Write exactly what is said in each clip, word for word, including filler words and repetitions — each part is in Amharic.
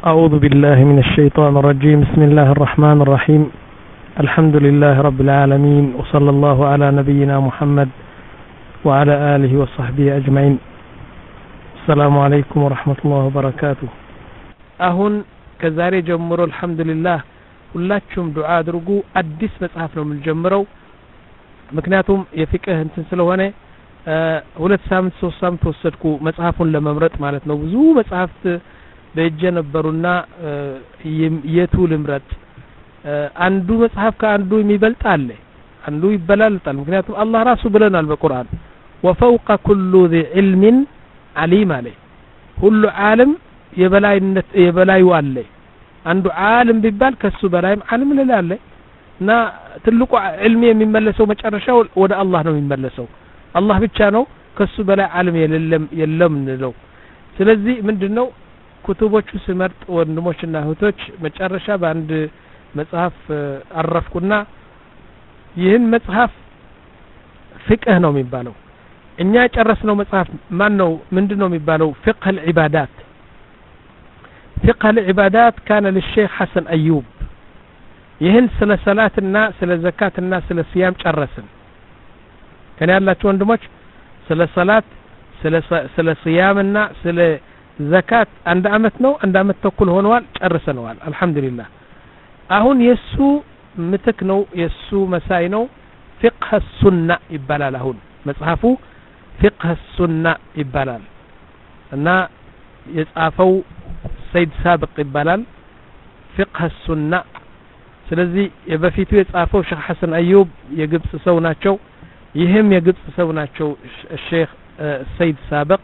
أعوذ بالله من الشيطان الرجيم. بسم الله الرحمن الرحيم. الحمد لله رب العالمين، وصلى الله على نبينا محمد وعلى آله وصحبه أجمعين. السلام عليكم ورحمة الله وبركاته. أهون كزاري جمرو الحمد لله ሁላችሁም ዱዓ አድርጉ። አዲስ መጽሐፍ ነው የምንጀምረው። ምክንያቱም የፍቅህ እንትን ስለሆነ ሁለት ሳምንት ሶስት ሳምንት ወሰድኩ መጽሐፉን ለመምረጥ ማለት ነው። ብዙ መጽሐፍት በእጄ ነበሩና የቱ ልምረጥ? አንዱ መጽሐፍ ከአንዱ የሚበልጥ አለ፣ አንዱ ይበላልጣል። ምክንያቱም አላህ ራሱ ብለናል በቁርአን ወፈውቀ ኩሉ ذي علم عليم አለ። ሁሉ ዓለም የበላይነት የበላዩ አለ። አንዱ ዓለም ቢባል ከሱ በላይም ዓለም ለላለ እና ትልቁ ዕልም የሚመለሰው መጨረሻው ወደ አላህ ነው የሚመለሰው። አላህ ብቻ ነው ከሱ በላይ ዓለም የለም የለም ነው። ስለዚህ ምንድነው ኩቱቦቹ ስመርጥ ወንድሞችና እህቶች መጨረሻ በአንድ መጽሐፍ አረፍኩና ይህን መጽሐፍ ፍቅህ ነው የሚባለው። እኛ ጨረስነው መጽሐፍ ማን ነው ምንድነው የሚባለው? ፍቅህ العبادات فقه العبادات كان للشيخ حسن أيوب. ይህን ስለ ሰላትና ስለ ዘካትና ስለ ሲያም ጨረስን። ከኔ ያላችሁ ወንድሞች ስለ ሰላት ስለ ስለ ሲያምና ስለ ዘካት አንድ አመት ነው አንድ አመት ተኩል ሆነዋል፣ ጨርሰናል አልহামዱሊላህ። አሁን የሱ ምትክ ነው የሱ መሳይ ነው فقه السنة ይባላል። አሁን መጽሐፉ فقه السنة ይባላል እና የጻፈው ሰይድ ሳብቅ ይባላል። فقه السنة። ስለዚህ የበፊቱ የጻፈው ሼክ ሐሰን አዩብ የግብጽ ሰው ናቸው። ይህም የግብጽ ሰው ናቸው ሼክ ሰይድ ሳብቅ።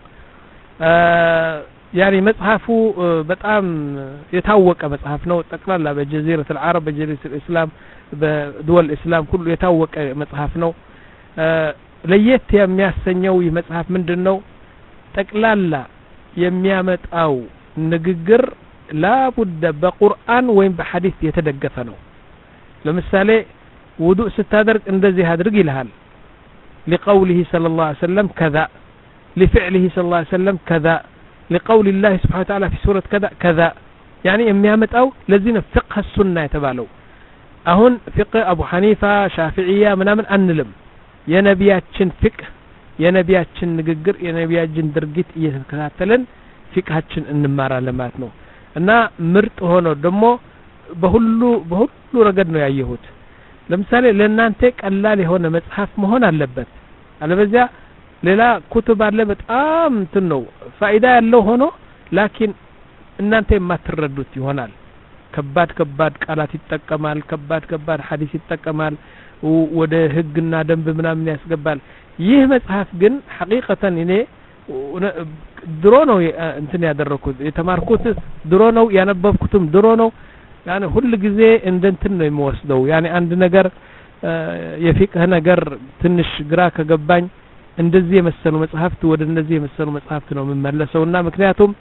ያኒ መጽሐፉ በጣም የታወቀ መጽሐፍ ነው። ጠቅላላ በጀዚረቱ العرب በጀዚረቱ الاسلام በዱወል እስላም ሁሉ የታወቀ መጽሐፍ ነው። ለየት የሚያሰኘው ይህ መጽሐፍ ምንድነው? ጠቅላላ የሚያመጣው ንግግር ላቡደ በቁርአን ወይም በሐዲስ የተደገፈ ነው። ለምሳሌ ውዱእ ስታደርግ እንደዚህ አድርግ ይልሃል። لقوله صلى الله عليه وسلم كذا، لفعله صلى الله عليه وسلم كذا، لقول الله سبحانه وتعالى في سورة كذا كذا. يعني የሚያመጣው ለዚህ ነው فقه السنة የተባለው። አሁን فقه አቡ ሐኒፋ ሻፊዒያ ምናምን አንልም። የነቢያችን ፍቅህ የነቢያችን ንግግር የነቢያችን ድርጊት እየተከታተለን ፍቅሃችን እንማራለን ማለት ነው። እና ምርጥ ሆኖ ደግሞ በሁሉ በሁሉ ረገድ ነው ያየሁት። ለምሳሌ ለእናንተ ቀላል የሆነ መጽሐፍ መሆን አለበት። አለበዚያ ሌላ ኩቱብ አለ በጣም እንትን ነው ፋይዳ ያለው ሆኖ ላኪን እናንተ የማትረዱት ይሆናል። ከባድ ከባድ ቃላት ይጠቀማል፣ ከባድ ከባድ ሐዲስ ይጠቀማል፣ ወደ ህግና ደንብ ምናምን ያስገባል። ይህ መጽሐፍ ግን ሐቂቀተን እኔ ድሮ ነው እንትን ያደረኩት የተማርኩት ድሮ ነው ያነበብኩትም ድሮ ነው። ያኔ ሁሉ ጊዜ እንደንትን ነው የሚወስደው። ያኔ አንድ ነገር የፍቅህ ነገር ትንሽ ግራ ከገባኝ እንደዚህ የመሰሉ መጽሐፍት ወደ እነዚህ የመሰሉ መጽሐፍት ነው የምመለሰውና ምክንያቱም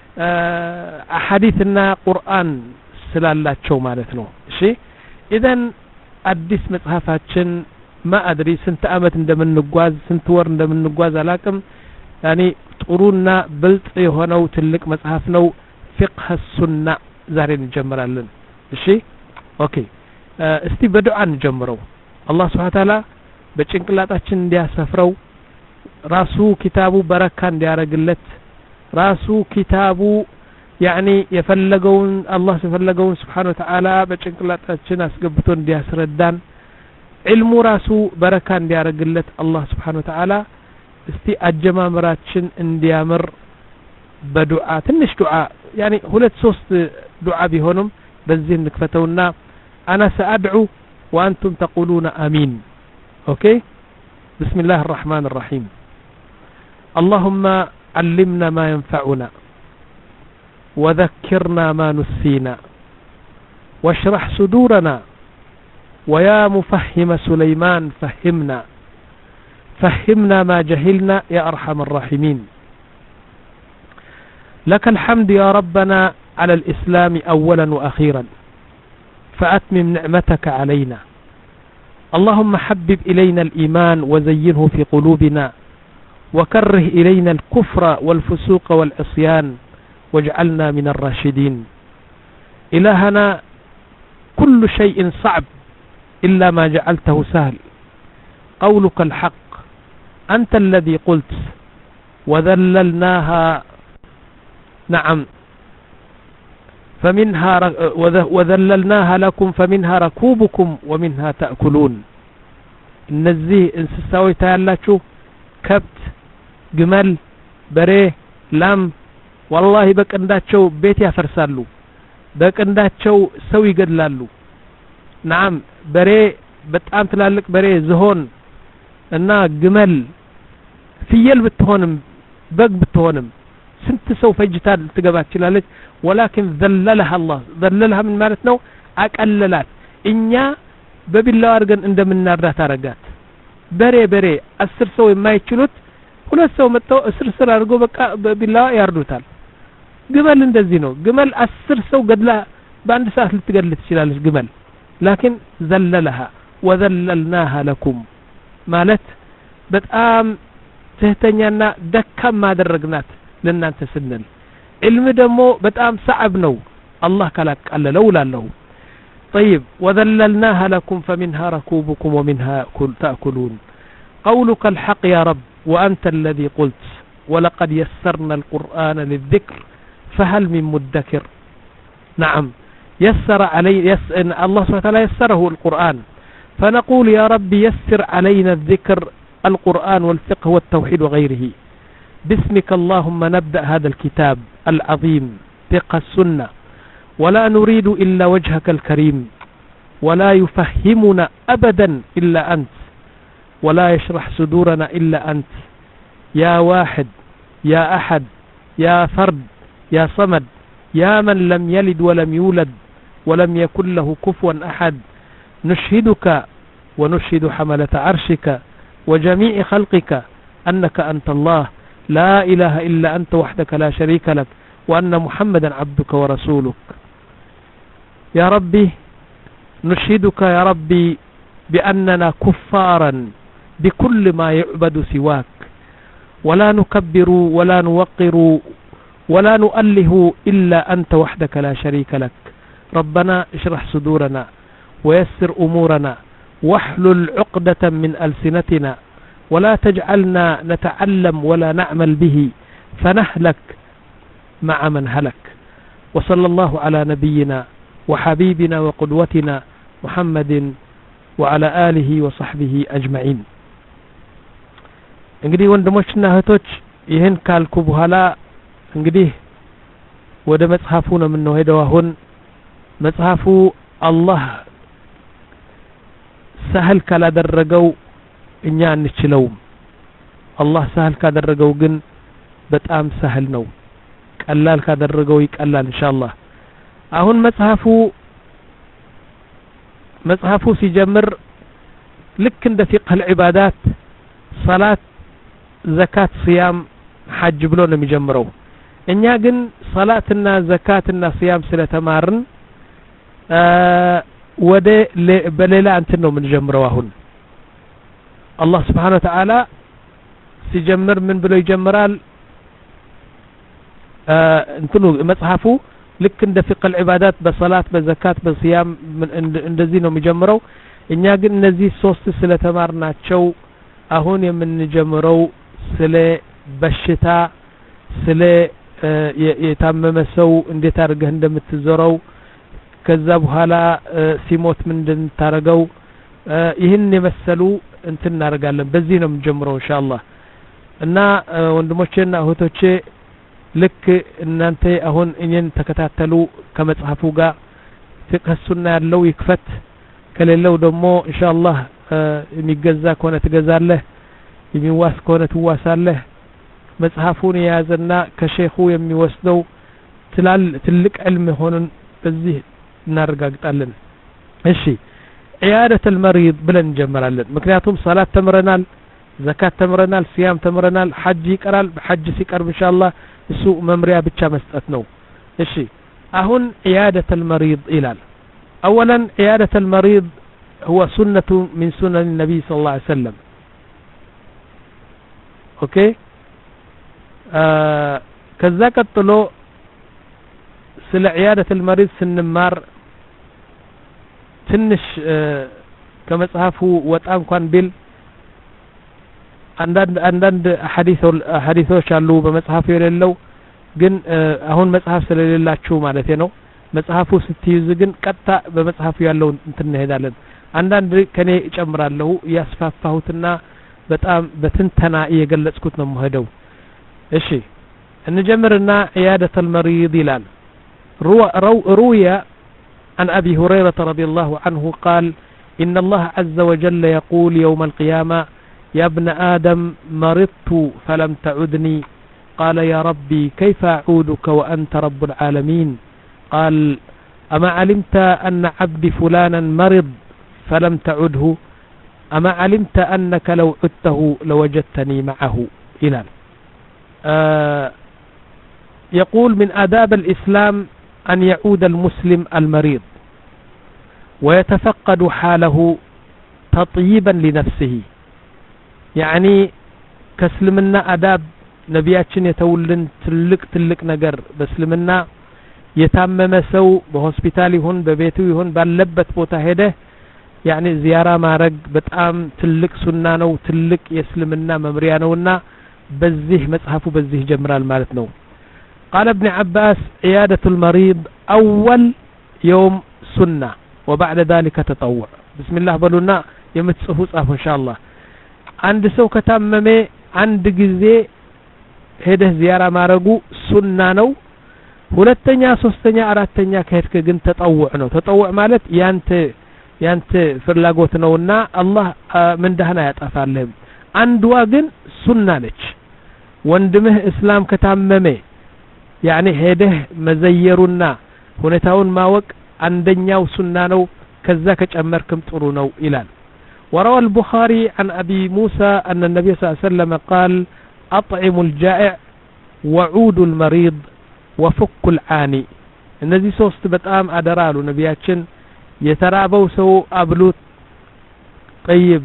አሐዲስና ቁርአን ስላላቸው ማለት ነው። እሺ ኢዘን አዲስ መጽሐፋችን ማአድሪ ስንት አመት እንደምንጓዝ ስንት ወር እንደምንጓዝ አላቅም። ያኒ ጥሩና ብልጥ የሆነው ትልቅ መጽሐፍ ነው فقه السنة። ዛሬ እንጀምራለን። እሺ ኦኬ እስቲ በዱዓ እንጀምረው። አላህ Subhanahu Ta'ala በጭንቅላታችን እንዲያሰፍረው ራሱ ኪታቡ በረካ እንዲያረግለት ራሱ ኪታቡ ያኒ የፈለገውን አላህ የፈለገውን Subhanahu Ta'ala በጭንቅላታችን አስገብቶ እንዲያስረዳን علم ራሱ በረካ እንዲያረግለት አላህ Subhanahu Ta'ala እስቲ አጀማመራችን እንዲያምር በዱዓ ትንሽ ዱዓ ያኒ ሁለት ሶስት ዱዓ ቢሆንም በዚህ እንክፈተውና انا سادعو وانتم تقولون امين. اوكي بسم الله الرحمن الرحيم. اللهم علمنا ما ينفعنا وذكرنا ما نسينا واشرح صدورنا ويا مفهم سليمان فهمنا فهمنا ما جهلنا يا أرحم الراحمين. لك الحمد يا ربنا على الإسلام أولا وأخيرا فأتمم نعمتك علينا. اللهم حبب إلينا الإيمان وزينه في قلوبنا وكره إلينا الكفر والفسوق والعصيان واجعلنا من الراشدين إلهنا كل شيء صعب إلا ما جعلته سهل قولك الحق أنت الذي قلت وذللناها نعم فمنها وذللناها لكم فمنها ركوبكم ومنها تأكلون እነዚህ እንስሳዎች ታያላችሁ ከብት ግመል በሬ ላም والله በቀንዳቸው ቤት ያፈርሳሉ በቀንዳቸው ሰው ይገድላሉ نعم በሬ በጣም ትላልቅ በሬ ዝሆን እና ግመል ፍየል ብትሆንም በግ ብትሆንም ስንት ሰው ፈጅታ ልትገባ ትችላለች ولكن ذللها الله ذللها من ማለት ነው አቀለላት እኛ በቢላው አርገን እንደምናርዳት አረጋት በሬ በሬ አስር ሰው የማይችሉት ሁለት ሰው መጥተው እስር ስር አድርጎ በቃ በቢላው ያርዱታል ግመል እንደዚህ ነው ግመል አስር ሰው ገድላ በአንድ ሰዓት ልትገድል ትችላለች ግመል لكن ذللها وذللناها لكم ማለት በጣም ትህተኛና ደካማ አደረግናት ለእናንተ ስንል علم ደሞ በጣም صعب ነው አላህ ካላቀለለው ላለው طيب وذللناها لكم فمنها ركوبكم ومنها تأكلون قولك الحق يا رب وأنت الذي قلت ولقد يسرنا القرآن للذكر فهل من مدكر نعم يسر علي يس... الله سبحانه وتعالى يسره القرآن فنقول يا رب يسر علينا الذكر القرآن والفقه والتوحيد وغيره باسمك اللهم نبدأ هذا الكتاب العظيم فقه السنة ولا نريد إلا وجهك الكريم ولا يفهمنا أبدا إلا أنت ولا يشرح صدورنا إلا أنت يا واحد يا أحد يا فرد يا صمد يا من لم يلد ولم يولد ولم يكن له كفوا أحد نشهدك ونشهد حملة عرشك وجميع خلقك أنك أنت الله لا إله إلا أنت وحدك لا شريك لك وأن محمدا عبدك ورسولك يا ربي نشهدك يا ربي بأننا كفارا بكل ما يعبد سواك ولا نكبر ولا نوقر ولا نؤله إلا أنت وحدك لا شريك لك ربنا اشرح صدورنا ويسر أمورنا واحلل عقدة من ألسنتنا ولا تجعلنا نتعلم ولا نعمل به فنهلك مع من هلك وصلى الله على نبينا وحبيبنا وقدوتنا محمد وعلى آله وصحبه أجمعين እንግዲህ ወንድሞችና እህቶች ይሄን ካልኩ በኋላ እንግዲህ ወደ መጽሐፉ ነው የምንሄደው አሁን መጽሐፉ አላህ ሰህል ካላደረገው እኛ አንችለውም አላህ ሰህል ካደረገው ግን በጣም ሰህል ነው ቀላል ካደረገው ይቀላል ኢንሻአላህ አሁን መጽሐፉ መጽሐፉ ሲጀምር ልክ እንደ ፊቅህ العبادات صلاه ዘካት ሲያም ሐጅ ብሎ ነው የሚጀምረው እኛ ግን ሰላትና ዘካትና ሲያም ስለተማርን ወደ በሌላ እንትን ነው የምንጀምረው አሁን አላህ Subhanahu Wa Ta'ala ሲጀምር ምን ብሎ ይጀምራል እንትኑ መጽሐፉ ልክ እንደ ፊቅህ العبادات በሰላት በዘካት በሲያም እንደዚህ ነው የሚጀምረው እኛ ግን እነዚህ ሶስት ስለተማርናቸው አሁን የምንጀምረው ስለ በሽታ ስለ የታመመ ሰው እንዴት አድርገህ እንደምትዘረው ከዛ በኋላ ሲሞት ምን እንደምታረጋው ይህን የመሰሉ እንትን እናደርጋለን በዚህ ነው የምንጀምረው ኢንሻአላህ እና ወንድሞቼና እህቶቼ ልክ እናንተ አሁን እኔን ተከታተሉ ከመጽሐፉ ጋር ፍቅህ ሱና ያለው ይክፈት ከሌለው ደግሞ ኢንሻአላህ የሚገዛ ከሆነ ትገዛለህ የሚዋስ ከሆነ ትዋሳለህ መጽሐፉን የያዘና ከሼኹ የሚወስደው ትላል ትልቅ ዕልም ሆነን በዚህ እናረጋግጣለን እሺ عيادة المريض ብለን እንጀምራለን ምክንያቱም ሰላት ተምረናል ዘካት ተምረናል ሲያም ተምረናል ሐጅ ይቀራል በሐጅ ሲቀርብ ኢንሻአላህ እሱ መምሪያ ብቻ መስጠት ነው እሺ አሁን عيادة المريض ይላል اولا عيادة المريض هو سنة من سنن النبي صلى الله عليه وسلم اوكي ከዛ ቀጥሎ ስለ عيادة المريض ስንማር ትንሽ ከመጽሐፉ ወጣ እንኳን ቢል አንዳንድ አንዳንድ ሐዲሶች አሉ በመጽሐፉ የሌለው ግን አሁን መጽሐፍ ስለሌላችሁ ማለት ነው መጽሐፉ ስትይዝ ግን ቀጣ በመጽሐፉ ያለው እንትን እንሄዳለን አንዳንድ ከኔ እጨምራለሁ ያስፋፋሁትና በጣም በትንተና እየገለጽኩት ነው የምሄደው እሺ እንጀምርና عيادة المريض ይላል روي عن أبي هريرة رضي الله عنه قال إن الله عز وجل يقول يوم القيامة يا ابن آدم مرضت فلم تعدني قال يا ربي كيف أعودك وأنت رب العالمين قال أما علمت أن عبدي فلانا مرض فلم تعده أما علمت أنك لو عدته لوجدتني معه إلى آه يقول من آداب الإسلام أن يعود المسلم المريض ويتفقد حاله تطيبا لنفسه يعني كسلمنا آداب نبياتشن يتولن تلك تلك نجر بسلمنا يتمم سو بهوسبيتال يهون ببيته يهون باللبت بوتا هده يعني زيارة مارق بتقام تلك سنانو تلك يسلمنا ممريانونا بزيه مصحفو بزيه جمرال مالتنو قال ابن عباس عيادة المريض أول يوم سنة وبعد ذلك تطوع بسم الله بلونا يمتصفو صحف إن شاء الله عند سو كتممي عند جزي هده زيارة مارقو سنانو ሁለተኛ ሶስተኛ አራተኛ ከሄድክ ግን ተጠውዕ ነው ተጠውዕ ማለት ያንተ ያንተ ፍላጎት ነውና አላህ ምን ደህና ያጣፋልህ አንዱዋ ግን ሱና ነች ወንድምህ እስላም ከታመመ ያኔ ሄደህ መዘየሩና ሁኔታውን ማወቅ አንደኛው ሱና ነው ከዛ ከጨመርክም ጥሩ ነው ይላል وروى البخاري عن أبي موسى أن النبي صلى الله عليه وسلم قال أطعم الجائع وعود المريض وفك العاني እነዚህ ሶስት በጣም አደራሉ ነቢያችን የተራበው ሰው አብሉት طيب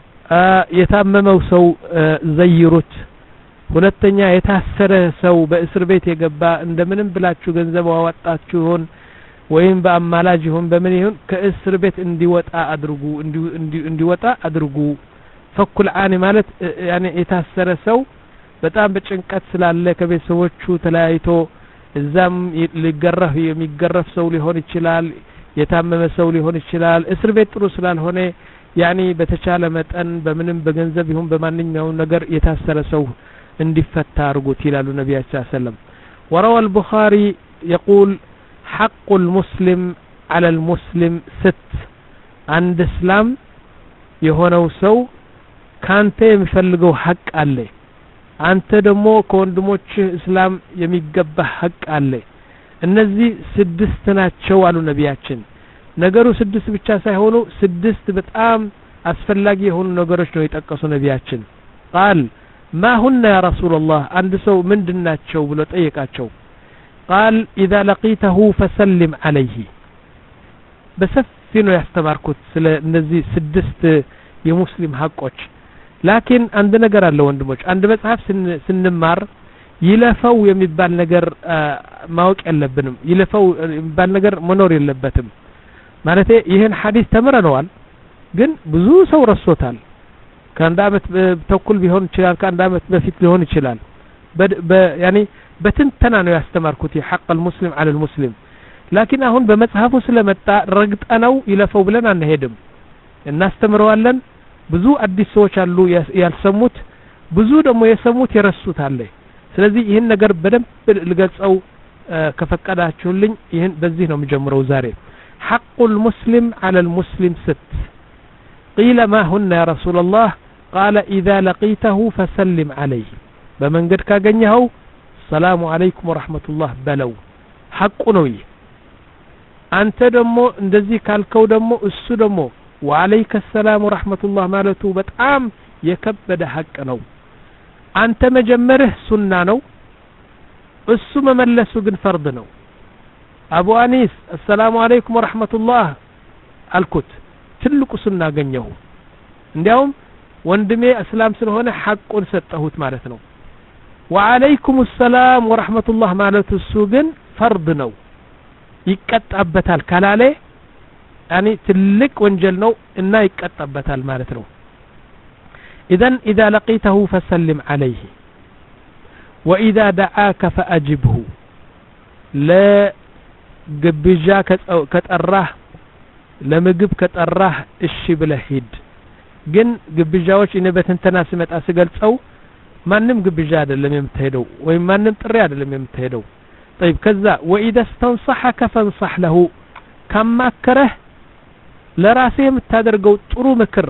የታመመው ሰው ዘይሩት ሁለተኛ የታሰረ ሰው በእስር ቤት የገባ እንደምንም ብላችሁ ገንዘብ አወጣችሁ ይሁን ወይም በአማላጅ ይሁን በምን ይሁን ከእስር ቤት እንዲወጣ አድርጉ እንዲወጣ አድርጉ ፈኩል ዓኒ ማለት ያኔ የታሰረ ሰው በጣም በጭንቀት ስላለ ከቤተሰቦቹ ተለያይቶ እዛም ሊገረፍ የሚገረፍ ሰው ሊሆን ይችላል የታመመ ሰው ሊሆን ይችላል እስር ቤት ጥሩ ስላልሆነ ያኒ በተቻለ መጠን በምንም በገንዘብ ይሁን በማንኛውም ነገር የታሰረ ሰው እንዲፈታ አድርጉት ይላሉ ነብያችን ሰለላሁ ዐለይሂ ወሰለም وروى البخاري يقول حق المسلم على المسلم ست عند اسلام የሆነው ሰው ካንተ የሚፈልገው ሐቅ አለ አንተ ደግሞ ከወንድሞች እስላም የሚገባ ሐቅ አለ እነዚህ ስድስት ናቸው አሉ ነብያችን ነገሩ ስድስት ብቻ ሳይሆኑ ስድስት በጣም አስፈላጊ የሆኑ ነገሮች ነው የጠቀሱ ነብያችን قال ما هن يا رسول الله አንድ ሰው ምንድናቸው ብሎ ጠየቃቸው قال اذا لقيته فسلم عليه በሰፊ ነው ያስተማርኩት ስለ እነዚህ ስድስት የሙስሊም ሐቆች ላኪን አንድ ነገር አለ ወንድሞች አንድ መጽሐፍ ስንማር ይለፈው የሚባል ነገር ማወቅ የለብንም ይለፈው የሚባል ነገር መኖር የለበትም ማለት ይሄን ሐዲስ ተምረነዋል ግን ብዙ ሰው ረሶታል ከአንድ አመት ተኩል ቢሆን ይችላል ከአንድ አመት በፊት ሊሆን ይችላል ያኒ በትንተና ነው ያስተማርኩት የሐቅ المسلم على المسلم ላኪን አሁን በመጽሐፉ ስለመጣ ረግጠነው ይለፈው ብለን አንሄድም እናስተምረዋለን ብዙ አዲስ ሰዎች አሉ ያልሰሙት ብዙ ደግሞ የሰሙት የረሱት አለ ስለዚህ ይሄን ነገር በደንብ ልገልጸው ከፈቀዳችሁልኝ ይሄን በዚህ ነው የሚጀምረው ዛሬ حق المسلم على المسلم ست قيل ما هن يا رسول الله قال إذا لقيته فسلم عليه بمنقد كاغنيهو السلام عليكم ورحمة الله بلو حق نوي أنت دمو اندزي كالكو دمو السو دمو وعليك السلام ورحمة الله مالته بتعام يكبد حق نو أنت مجمره سنة نو السو مملسو جن فرض نو أبو أنيس السلام عليكم ورحمة الله الكت تلك سنة جنيه عندهم وندمي أسلام سنهونه حق ستهوت مالتنا وعليكم السلام ورحمة الله مالته السوجن فرض نو ይቀጣበታል ካላለ ያኒ ትልቅ ወንጀል ነው እና ይቀጣበታል ማለት ነው اذا اذا لقيته فسلم عليه واذا دعاك فاجبه لا ግብዣ ከጠራህ ለምግብ ከጠራህ እሺ ብለህ ሂድ ግን ግብዣዎች እኔ በተንተና ስመጣ ስገልጸው ማንንም ግብዣ አይደለም የምትሄደው ወይ ማንንም ጥሪ አይደለም የምትሄደው طيب ከዛ واذا استنصحك فانصح له ከማከረህ ለራስህ የምታደርገው ጥሩ ምክር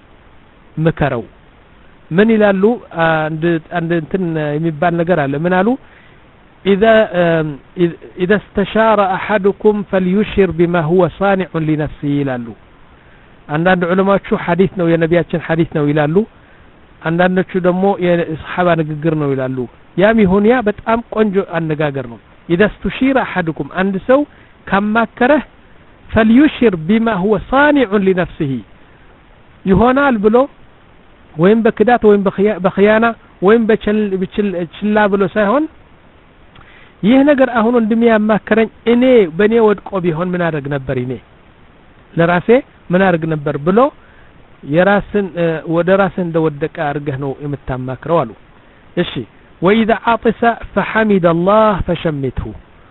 ምከረው ምን ይላሉ አንድ አንድ እንትን የሚባል ነገር አለ ምን አሉ اذا اذا استشار احدكم فليشر بما هو صانع لنفسه ይላሉ አንዳንድ ዑለማዎቹ ሐዲስ ነው የነቢያችን ሐዲስ ነው ይላሉ አንዳንዶቹ ደግሞ የሱሐባ ንግግር ነው ይላሉ ያም ይሁን ያ በጣም ቆንጆ አነጋገር ነው اذا استشير احدكم አንድ ሰው ከማከረህ فليشر بما هو صانع لنفسه ይሆናል ብሎ ወይም በክዳት ወይም በخيانة ወይም በችል ችላ ብሎ ሳይሆን ይህ ነገር አሁን እንደሚያማከረኝ እኔ በኔ ወድቆ ቢሆን ምን አደርግ ነበር እኔ ለራሴ ምን አደርግ ነበር ብሎ የራስን ወደ ራስ እንደወደቀ አርገህ ነው የምታማክረው አሉ እሺ واذا عطس فحمد الله فشمته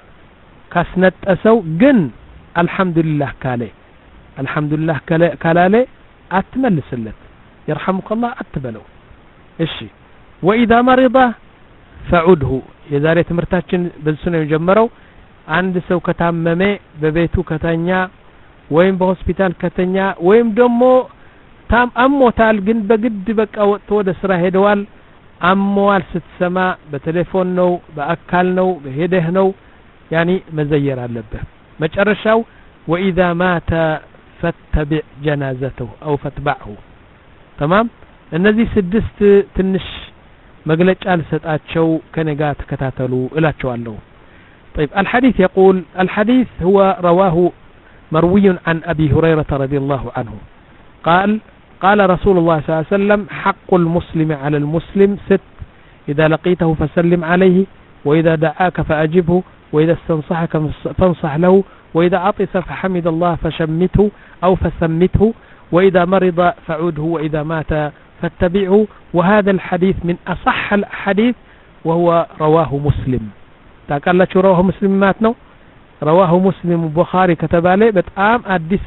ካስነጠሰው ግን አልহামዱሊላህ ካለ አልহামዱሊላህ ካላለ አትመልስለት يرحمك الله አትበለው እሺ واذا مرض فعده የዛሬ ትምርታችን በዚህ ነው የጀመረው አንድ ሰው ከታመመ በቤቱ ከተኛ ወይም በሆስፒታል ከተኛ ወይም ደግሞ ታም አሞታል ግን በግድ በቃ ወጥቶ ወደ ስራ ሄደዋል አሞዋል ስትሰማ በቴሌፎን ነው በአካል ነው በሄደህ ነው ያኒ መዘየር አለበት መጨረሻው واذا مات فاتبع جنازته او فاتبعه تمام እነዚህ ስድስት ትንሽ مجلج አልሰጣቸው ከነጋ ተከታተሉ እላቸዋለሁ طيب الحديث يقول الحديث هو رواه مروي عن أبي هريرة رضي الله عنه قال قال رسول الله صلى الله عليه وسلم حق المسلم على المسلم ست إذا لقيته فسلم عليه وإذا دعاك فأجبه وإذا استنصحك فانصح له وإذا عطس فحمد الله فشمته أو فسمته وإذا مرض فعوده وإذا مات فاتبعه وهذا الحديث من أصح الحديث وهو رواه مسلم تقال لك رواه مسلم ماتنو رواه مسلم البخاري كتب عليه بتقام أديس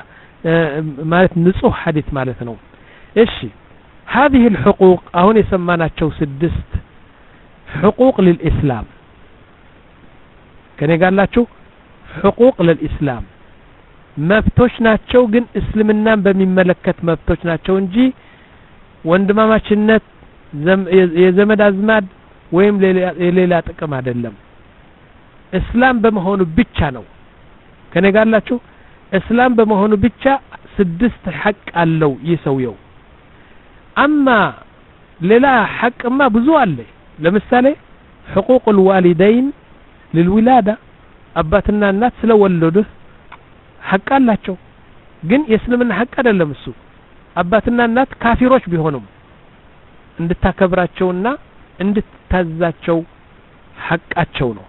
مالت نصح حديث مالتنا إيش هذه الحقوق أهون يسمانا تشو سدست حقوق للإسلام كان يقال لك حقوق للإسلام መብቶች ናቸው ግን እስልምናን በሚመለከት መብቶች ናቸው እንጂ ወንድማማችነት የዘመድ አዝማድ ወይም ሌላ ጥቅም አይደለም እስላም በመሆኑ ብቻ ነው ከነጋላችሁ እስላም በመሆኑ ብቻ ስድስት ሐቅ አለው ይሰውየው አማ ሌላ ሐቅማ ብዙ አለ ለምሳሌ حقوق الوالدين للولادة አባትና እናት ስለወለዱህ ሐቅ አላቸው ግን የእስልምና ሐቅ አይደለም እሱ አባትና እናት ካፊሮች ቢሆኑም እንድታከብራቸውና እንድትታዛቸው ሐቃቸው ነው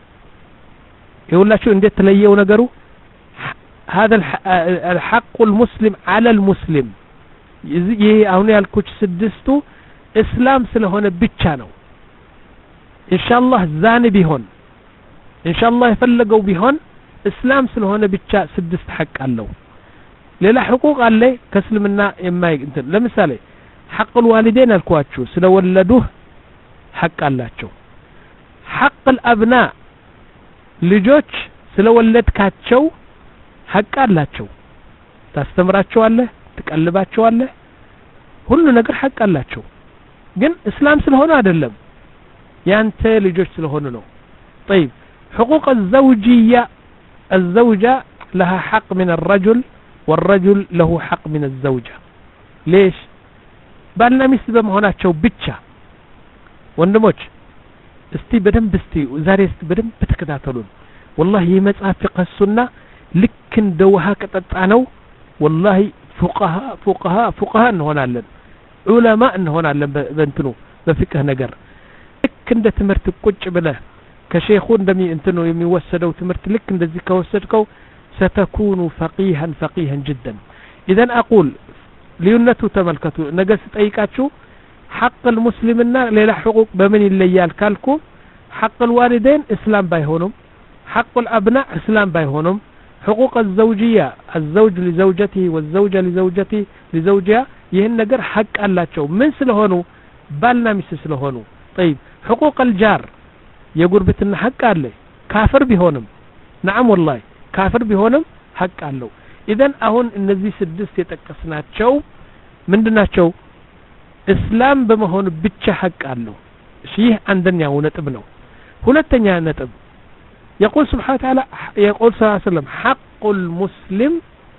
ይሁላችሁ እንዴት ተለየው ነገሩ هذا الحق المسلم على المسلم ይሄ አሁን ያልኩት ስድስቱ እስላም ስለሆነ ብቻ ነው ኢንሻአላህ ዛኒ ቢሆን ኢንሻአላህ የፈለገው ቢሆን እስላም ስለሆነ ብቻ ስድስት ሐቅ አለው ሌላ حقوق አለ ከእስልምና የማይ እንትን ለምሳሌ حق الوالدين አልኳችሁ ስለወለዱህ ሐቅ አላቸው حق الابناء ልጆች ስለወለድካቸው ሐቅ አላቸው ታስተምራቸዋለህ ትቀልባቸዋለህ ሁሉ ነገር ሐቅ አላቸው ግን እስላም ስለሆነ አይደለም ያንተ ልጆች ስለሆነ ነው طيب حقوق الزوجيه الزوجة لها حق من الرجل والرجل له حق من الزوجة ليش بالنا ሚስት በመሆናቸው ብቻ ወንድሞች እስቲ በደንብ እስቲ ዛሬ እስቲ በደንብ ተከታተሉን والله የመጽሐፍ ፍቅህና ልክ እንደ ውሃ ቀጠጣ ነው والله فقهاء فقهاء فقهاء እንሆናለን ዑለማ እንሆናለን በእንትኑ በፍቅህ ነገር ልክ እንደ ትምህርት ቁጭ ብለህ كشيخو እንደሚ እንትኑ የሚወሰደው ትምህርት ልክ እንደዚህ ከወሰድከው ستكون فقيها فقيها جدا. اذا اقول ልዩነቱ ተመልከቱ ነገ ስጠይቃችሁ حق المسلمنا ሌላ حقوق በምን ይለያል ካልኩ حق الوالدين اسلام ባይሆኑም حق الابناء اسلام ባይሆኑም حقوق الزوجيه الزوج لزوجته والزوجه لزوجته لزوجها ይህን ነገር حق አላቸው ምን ስለሆኑ ባልና ሚስት ስለሆኑ طيب حقوق الجار የጉርብትና حق አለ ካፍር ቢሆንም نعم والله ካፍር ቢሆንም حق አለው اذا አሁን እነዚህ ስድስት የጠቀስናቸው ምንድናቸው እስላም በመሆን ብቻ حق አለው ይህ አንደኛው ነጥብ ነው ሁለተኛ ነጥብ يقول سبحانه وتعالى يقول صلى الله عليه وسلم حق المسلم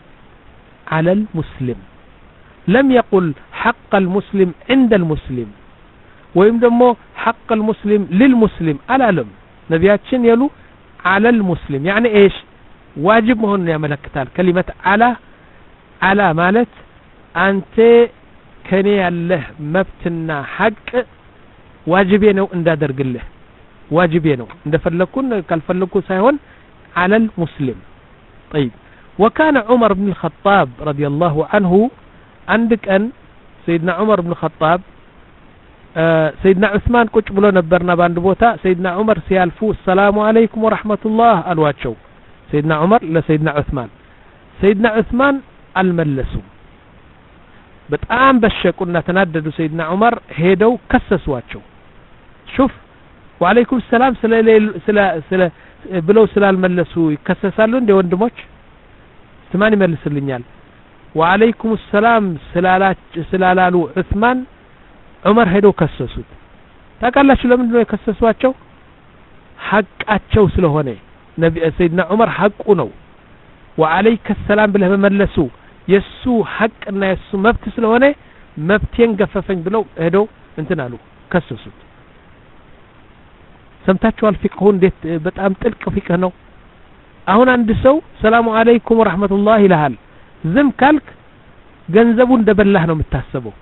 على المسلم لم يقل حق المسلم عند المسلم ويم دمو حق المسلم للمسلم አላለም ነቢያችን ያሉ على المسلم يعني ايش واجب መሆኑን ያመለክታል كلمه على على ማለት አንተ ከኔ ያለህ መብትና ሐቅ ዋጅቤ ነው እንዳደርግልህ ዋጅቤ ነው እንደፈለኩን ካልፈለኩ ሳይሆን على المسلم. طيب وكان عمر بن الخطاب رضي الله عنه عندك أن سيدنا عمر بن الخطاب آه سيدنا عثمان ቁጭ ብሎ ነበርና ባንድ ቦታ سيدنا عمر ሲያልፉ السلام عليكم ورحمة الله አልዋቸው سيدنا عمر لسيدنا عثمان سيدنا عثمان አልመለሱም በጣም በሸቁና ተናደዱ سيدنا عمر ሄደው ከሰሷቸው شوف وعليكم السلام ስለ ስለ ስለ ብለው ስላልመለሱ ይከሰሳሉ እንደ ወንድሞች ስማን ይመልስልኛል وعليكم السلام ስላላች ስላላሉ ዑስማን ዑመር ሄደው ከሰሱት ታውቃላችሁ ለምን ነው የከሰሷቸው ሐቃቸው ስለሆነ ነብይ ሰይድና ዑመር ሐቁ ነው وعليك السلام ብለህ በመለሱ የሱ ሐቅና የሱ መብት ስለሆነ መብቴን ገፈፈኝ ብለው ሄደው እንትን አሉ ከሰሱት ሰምታችኋል ፍቅሁ እንዴት በጣም ጥልቅ ፍቅህ ነው አሁን አንድ ሰው ሰላም አለይኩም ወራህመቱላሂ ይልሃል ዝም ካልክ ገንዘቡ እንደበላህ ነው የምታስበው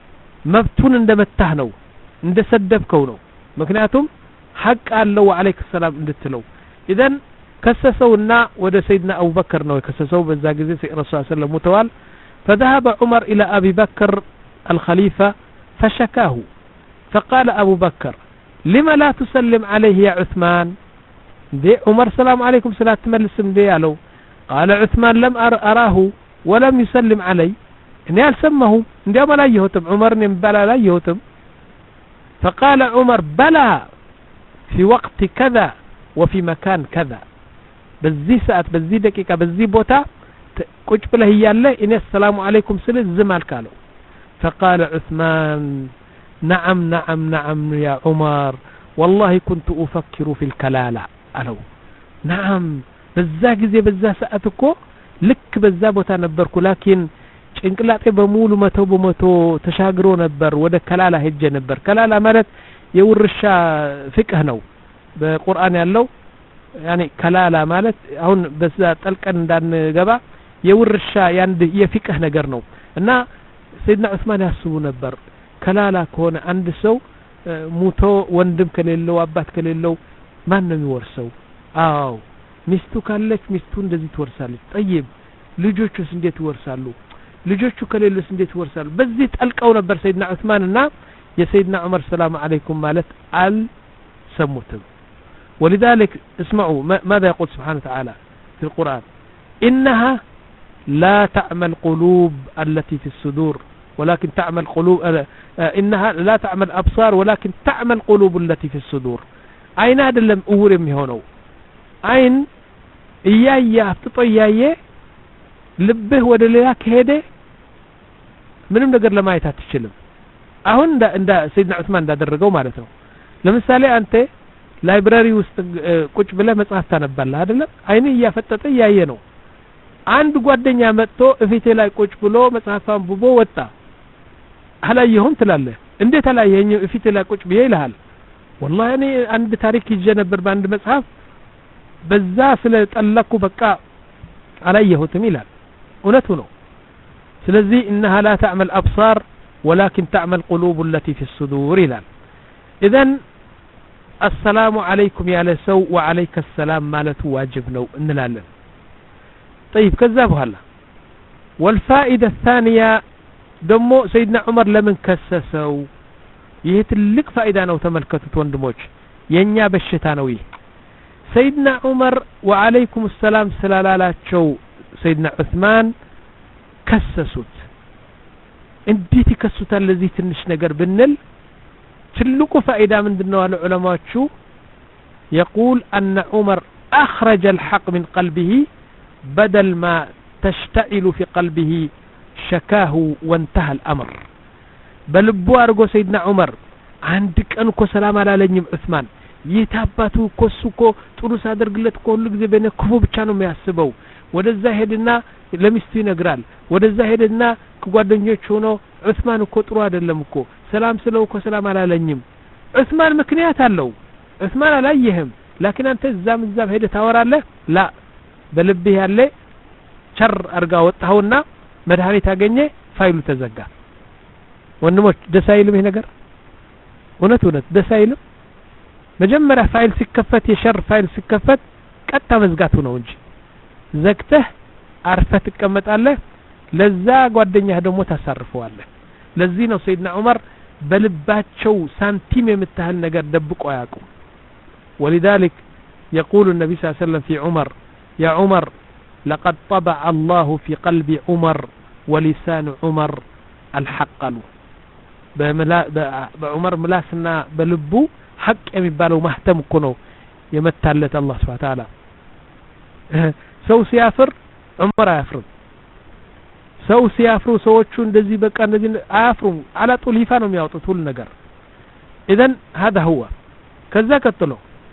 መብቱን እንደመታህ ነው እንደሰደብከው ነው ምክንያቱም ሐቅ አለው ወአለይክ ሰላም እንድትለው اذا ከሰሰውና ወደ ሰይድና አቡበከር ነው ከሰሰው በዛ ጊዜ ረሱል ሰለላሁ ዐለይሂ فذهب عمر الى ابي بكر الخليفه فشكاه فقال ابو بكر لما لا تسلم عليه يا عثمان دي عمر سلام عليكم صلاه تملسم دي قالوا قال عثمان لم اراه ولم يسلم علي اني السمه اندي ما لا يهتم عمر من بلا لا يهتم فقال عمر بلى في وقت كذا وفي مكان كذا بزي ساعه بزي دقيقه بزي بوتا ቁጭ ብለህ ያለ እኔ ሰላም አለይኩም ስለ ዝማል ካለው فقال عثمان نعم نعم نعم يا عمر والله كنت افكر في الكلاله قالوا نعم በዛ ጊዜ በዛ ሰዓት እኮ ልክ በዛ ቦታ ነበርኩ ላኪን ጭንቅላቴ በሙሉ መቶ በመቶ ተሻግሮ ነበር ወደ ከላላ ሄጀ ነበር ከላላ ማለት የውርሻ ፍቅህ ነው በቁርአን ያለው يعني ከላላ ማለት አሁን በዛ ጠልቀን እንዳንገባ የውርሻ ያንድ የፍቅህ ነገር ነው እና ሰይድና ዑስማን ያስቡ ነበር ከላላ ከሆነ አንድ ሰው ሙቶ ወንድም ከሌለው አባት ከሌለው ማን ነው የሚወርሰው አዎ ሚስቱ ካለች ሚስቱ እንደዚህ ትወርሳለች طيب ልጆቹስ እንዴት ይወርሳሉ ልጆቹ ከሌሉስ እንዴት ይወርሳሉ በዚህ ጠልቀው ነበር ሰይድና ዑስማን እና የሰይድና ዑመር ሰላም አለይኩም ማለት አል ሰሙትም ولذلك اسمعوا ماذا يقول سبحانه وتعالى في القرآن إنها لا تعمل قلوب التي في الصدور ولكن تعمل قلوب إنها لا تعمل أبصار ولكن تعمل قلوب التي في الصدور عين هذا اللي أورم هنا عين إيايا تطيايا لبه ودليلك هده ምንም ነገር ለማየት አትችልም አሁን እንደ ሰይድና ዑስማን እንዳደረገው ማለት ነው ለምሳሌ አንተ ላይብራሪ ውስጥ ቁጭ ብለህ መጽሐፍ ታነባለህ አይደለም አይኔ ያፈጠጠ ያየ ነው አንድ ጓደኛ መጥቶ እፊቴ ላይ ቁጭ ብሎ መጽሐፍ አንብቦ ወጣ አላየሁም ትላለህ እንዴት አላየኝ እፊቴ ላይ ቁጭ ብዬ ይልሃል والله እኔ አንድ ታሪክ ይዤ ነበር በአንድ መጽሐፍ በዛ ስለ ጠለኩ በቃ አላየሁትም ይላል እውነቱ ነው ስለዚህ انها لا تعمل ابصار ولكن تعمل قلوب التي في الصدور ይላል اذا السلام عليكم يا لسو وعليك السلام مالته واجب نو انلالن طيب كذابوا هلا والفائدة الثانية دمو سيدنا عمر لمن كسسوا يهتلك فائدة نو تملكتت وندموش ينيا بالشتانوي سيدنا عمر وعليكم السلام سلالالاتشو سيدنا عثمان كسسوت انديتي كسوتا الذي تنش نقر بالنل تلقوا فائدة من دنوع العلماء شو يقول أن عمر أخرج الحق من قلبه بدل ما تشتعل في قلبه شكاه وانتهى الأمر بل بوارغو سيدنا عمر عندك أنكو سلام على لنيم عثمان يتاباتو كسوكو تروس هادر قلت كل جزء بين كفو بتشانو مياسبو ወደዛ ሄድና ለሚስቱ ይነግራል ወደዛ ሄድና ከጓደኞቹ ሆኖ ዑስማን እኮ ጥሩ አይደለም እኮ ሰላም ስለው እኮ ሰላም አላለኝም ዑስማን ምክንያት አለው ዑስማን አላየህም لكن አንተ እዛም እዛም ሄደ ታወራለህ ላ በልብህ ያለ ቸር አርጋ ወጣውና መድኃኒት አገኘ ፋይሉ ተዘጋ ወንድሞች ደስ አይልም ይሄ ነገር እውነት እውነት ደስ አይልም መጀመሪያ ፋይል ሲከፈት የሸር ፋይል ሲከፈት ቀጣ መዝጋቱ ነው እንጂ ዘግተህ አርፈህ ትቀመጣለህ ለዛ ጓደኛህ ደግሞ ታሳርፈዋለህ ለዚህ ነው ሰይድና ዑመር በልባቸው ሳንቲም የምታህል ነገር ደብቆ ያቁም ولذلك يقول النبي صلى الله عليه وسلم في عمر يا عمر لقد طبع الله في قلب عمر ولسان عمر الحق له بملا بعمر ملاسنا بلبو حق የሚባለው ማህተም እኮ ነው የመታለት አላህ Subhanahu Wa Ta'ala ሰው ሲያፍር ዑመር አያፍርም ሰው ሲያፍሩ ሰዎቹ እንደዚህ በቃ እንደዚህ አያፍሩም على طول ይፋ ነው የሚያወጡት ሁሉ ነገር اذا هذا هو كذا ቀጥሎ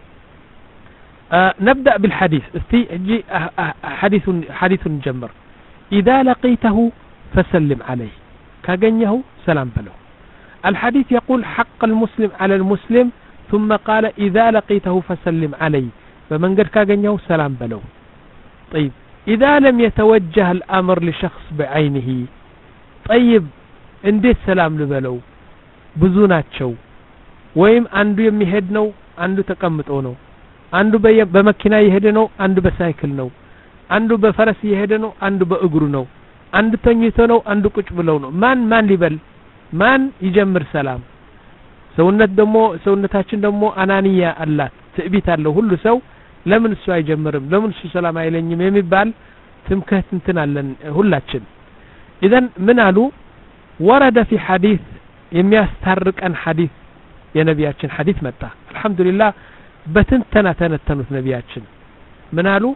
نبدأ بالحديث استي حديث حديث نجمر إذا لقيته فسلم عليه كاغنيه سلام بلو الحديث يقول حق المسلم على المسلم ثم قال إذا لقيته فسلم عليه فمن قد كاغنيه سلام بلو طيب إذا لم يتوجه الأمر لشخص بعينه طيب انديت سلام لبلو بزوناتشو ويم عنده يمهد نو عنده تقمطو نو አንዱ በመኪና ይሄደ ነው አንዱ በሳይክል ነው አንዱ በፈረስ ይሄደ ነው አንዱ በእግሩ ነው አንዱ ተኝቶ ነው አንዱ ቁጭ ብለው ነው ማን ማን ሊበል ማን ይጀምር ሰላም ሰውነት ደሞ ሰውነታችን ደሞ አናንያ አላት ትዕቢት አለው ሁሉ ሰው ለምን እሱ አይጀምርም ለምን እሱ ሰላም አይለኝም የሚባል ትምከት እንትን አለን ሁላችን اذا ምን አሉ ወረደ في حديث የሚያስታርቀን ሐዲስ የነቢያችን ሐዲስ መጣ አልহামዱሊላህ በትንተና ተነተኑት ነቢያችን ምን አሉ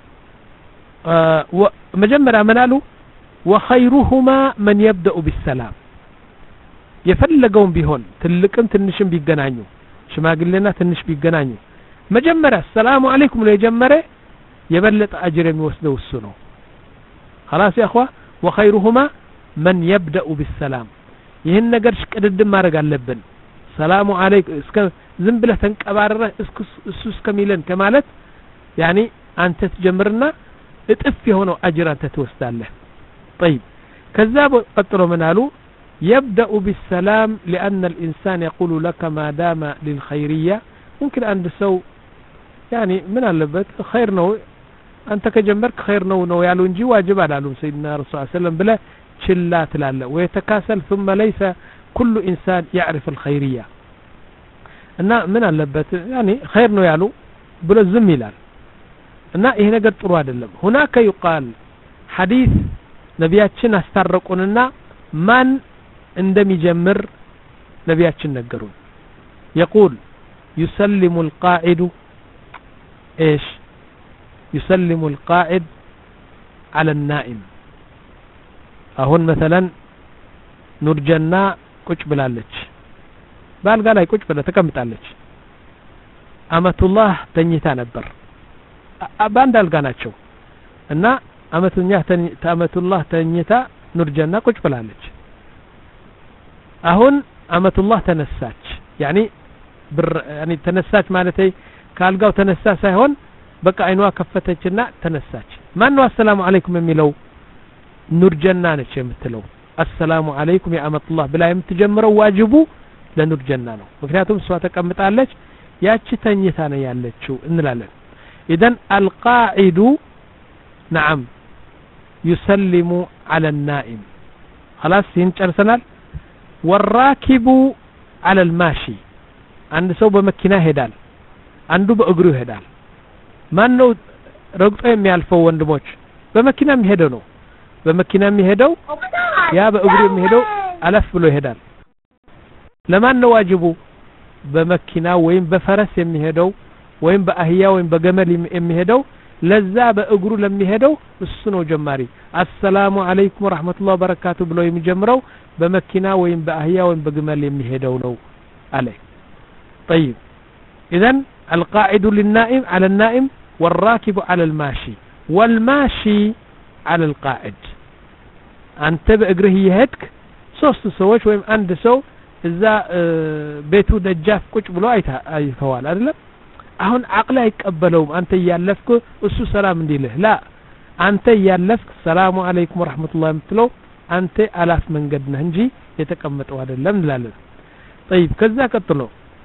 መጀመሪያ ምን አሉ وخيرهما من يبدأ بالسلام የፈለገውን ቢሆን ትልቅም ትንሽም ቢገናኙ ሽማግሌና ትንሽ ቢገናኙ መጀመሪያ ሰላም አለይኩም ነው የጀመረ የበለጠ አጅር የሚወስደው እሱ ነው خلاص يا اخوه وخيرهما من يبدأ بالسلام ይህን ነገር ሽቅድድም ማድረግ አለብን ሰላም አለይኩም እስከ ዝም ብለህ ተንቀባረረ እሱ እስከሚለን ከማለት يعني አንተ ትጀምርና እጥፍ የሆነው አጅር አንተ ትወስዳለህ طيب ከዛ ቀጥሎ ምን አሉ يبدأ بالسلام لأن الإنسان يقول لك ما دام للخيرية ممكن عند سو يعني من علبت خير نو أنت كجمرك خير نو نو يالو نجي واجب على سيدنا رسول الله صلى الله عليه وسلم بلا شلات لالا ويتكاسل ثم ليس كل إنسان يعرف الخيرية እና ምን አለበት يعني خير ነው ያሉ ብሎ ዝም ይላል እና ይሄ ነገር ጥሩ አይደለም هناك يقال حديث ነቢያችን አስታረቁንና ማን እንደሚጀምር ነቢያችን ነገሩን يقول يسلم القاعد ايش يسلم القاعد على النائم አሁን مثلا ኑርጀና ቁጭ ብላለች ባልጋ ላይ ቁጭ ብላ ተቀምጣለች አመቱላህ ተኝታ ነበር ባንድ አልጋ ናቸው እና አመቱኛ አመቱላህ ተኝታ ኑርጀና ቁጭ ብላለች አሁን አመቱላህ ተነሳች يعني ብር يعني ተነሳች ማለት ካልጋው ተነሳ ሳይሆን በቃ አይኗ ከፈተችና ተነሳች ማን ነው አሰላሙ አለይኩም የሚለው ኑርጀና ነች የምትለው አሰላሙ አለይኩም ያ አመቱላህ ብላ የምትጀምረው ዋጅቡ ለኑርጀና ነው ምክንያቱም እሷ ተቀምጣለች ያቺ ተኝታ ነው ያለችው እንላለን ኢደን القاعد نعم يسلم على النائم خلاص ينጨርሰናል والراكب على الماشي አንድ ሰው በመኪና ይሄዳል አንዱ በእግሩ ይሄዳል ማን ነው ረግጦ የሚያልፈው ወንድሞች በመኪና የሚሄደው ነው በመኪና የሚሄደው ያ በእግሩ የሚሄደው አለፍ ብሎ ይሄዳል ለማን ነው ዋጅቡ በመኪና ወይም በፈረስ የሚሄደው ወይም በአህያ ወይም በገመል የሚሄደው ለዛ በእግሩ ለሚሄደው እሱ ነው ጀማሪ አሰላሙ አለይኩም ወራህመቱላሂ ወበረካቱ ብሎ የሚጀምረው በመኪና ወይም በአህያ ወይም በገመል የሚሄደው ነው አለ طيب اذا القاعد للنائم على النائم والراكب على الماشي والماشي على القاعد አንተ በእግርህ ይሄድክ ሶስት ሰዎች ወይም አንድ ሰው እዛ ቤቱ ደጃፍ ቁጭ ብሎ አይተዋል አይደለም አሁን አቅል አይቀበለውም አንተ ያለፍክ እሱ ሰላም እንዲልህ ላ አንተ ያለፍክ ሰላሙ አለይኩም ወራህመቱላሂ የምትለው አንተ አላፍ መንገድ ነህ እንጂ የተቀመጠው አይደለም እንላለን طيب ከዛ ቀጥሎ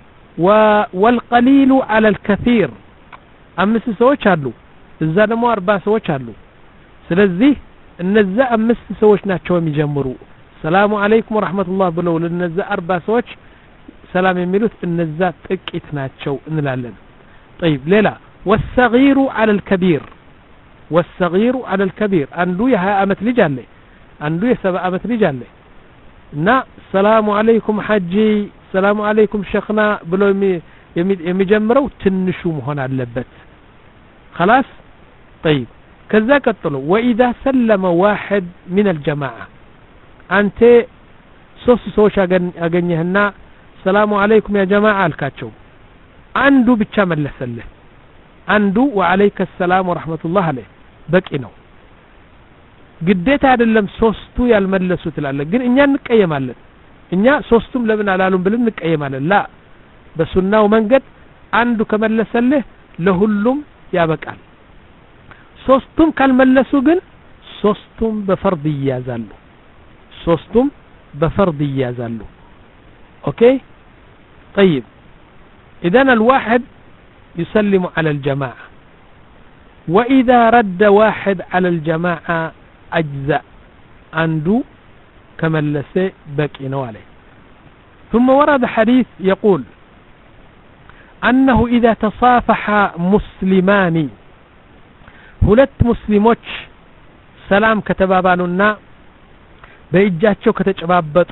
والقليل على الكثير አምስት ሰዎች አሉ እዛ ደግሞ አርባ ሰዎች አሉ ስለዚህ እነዛ አምስት ሰዎች ናቸው የሚጀምሩ ሰላሙ አለይኩም ወራህመቱላሂ ብለው ለነዛ አርባ ሰዎች ሰላም የሚሉት እነዛ ጥቂት ናቸው እንላለን طيب ሌላ والصغير على الكبير والصغير على الكبير አንዱ የ20 አመት ልጅ አለ አንዱ የ70 አመት ልጅ አለ እና ሰላሙ አለይኩም ሐጂ ሰላሙ አለይኩም ሸኽና ብሎ የሚጀምረው ትንሹ መሆን አለበት خلاص طيب ከዛ ቀጥሎ واذا سلم واحد من الجماعه አንተ ሶስት ሰዎች አገኘህና ሰላሙ አለይኩም ያ ጀማዓ አልካቸው አንዱ ብቻ መለሰልህ አንዱ ወአለይከ ሰላም ወራህመቱላህ አለ በቂ ነው ግዴታ አይደለም ሶስቱ ያልመለሱት ይላል ግን እኛ እንቀየማለን እኛ ሶስቱም ለምን አላሉም ብለን እንቀየማለን ላ በሱናው መንገድ አንዱ ከመለሰልህ ለሁሉም ያበቃል ሶስቱም ካልመለሱ ግን ሶስቱም በፈርድ ይያዛሉ ሶስቱም በፈርድ ይያዛሉ اوكي طيب اذا الواحد يسلم على الجماعه واذا رد واحد على الجماعه اجزاء عنده كما لسه بقي نو عليه ثم ورد حديث يقول انه اذا تصافح مسلمان ሁለት ሙስሊሞች ሰላም ከተባባሉና በእጃቸው ከተጨባበጡ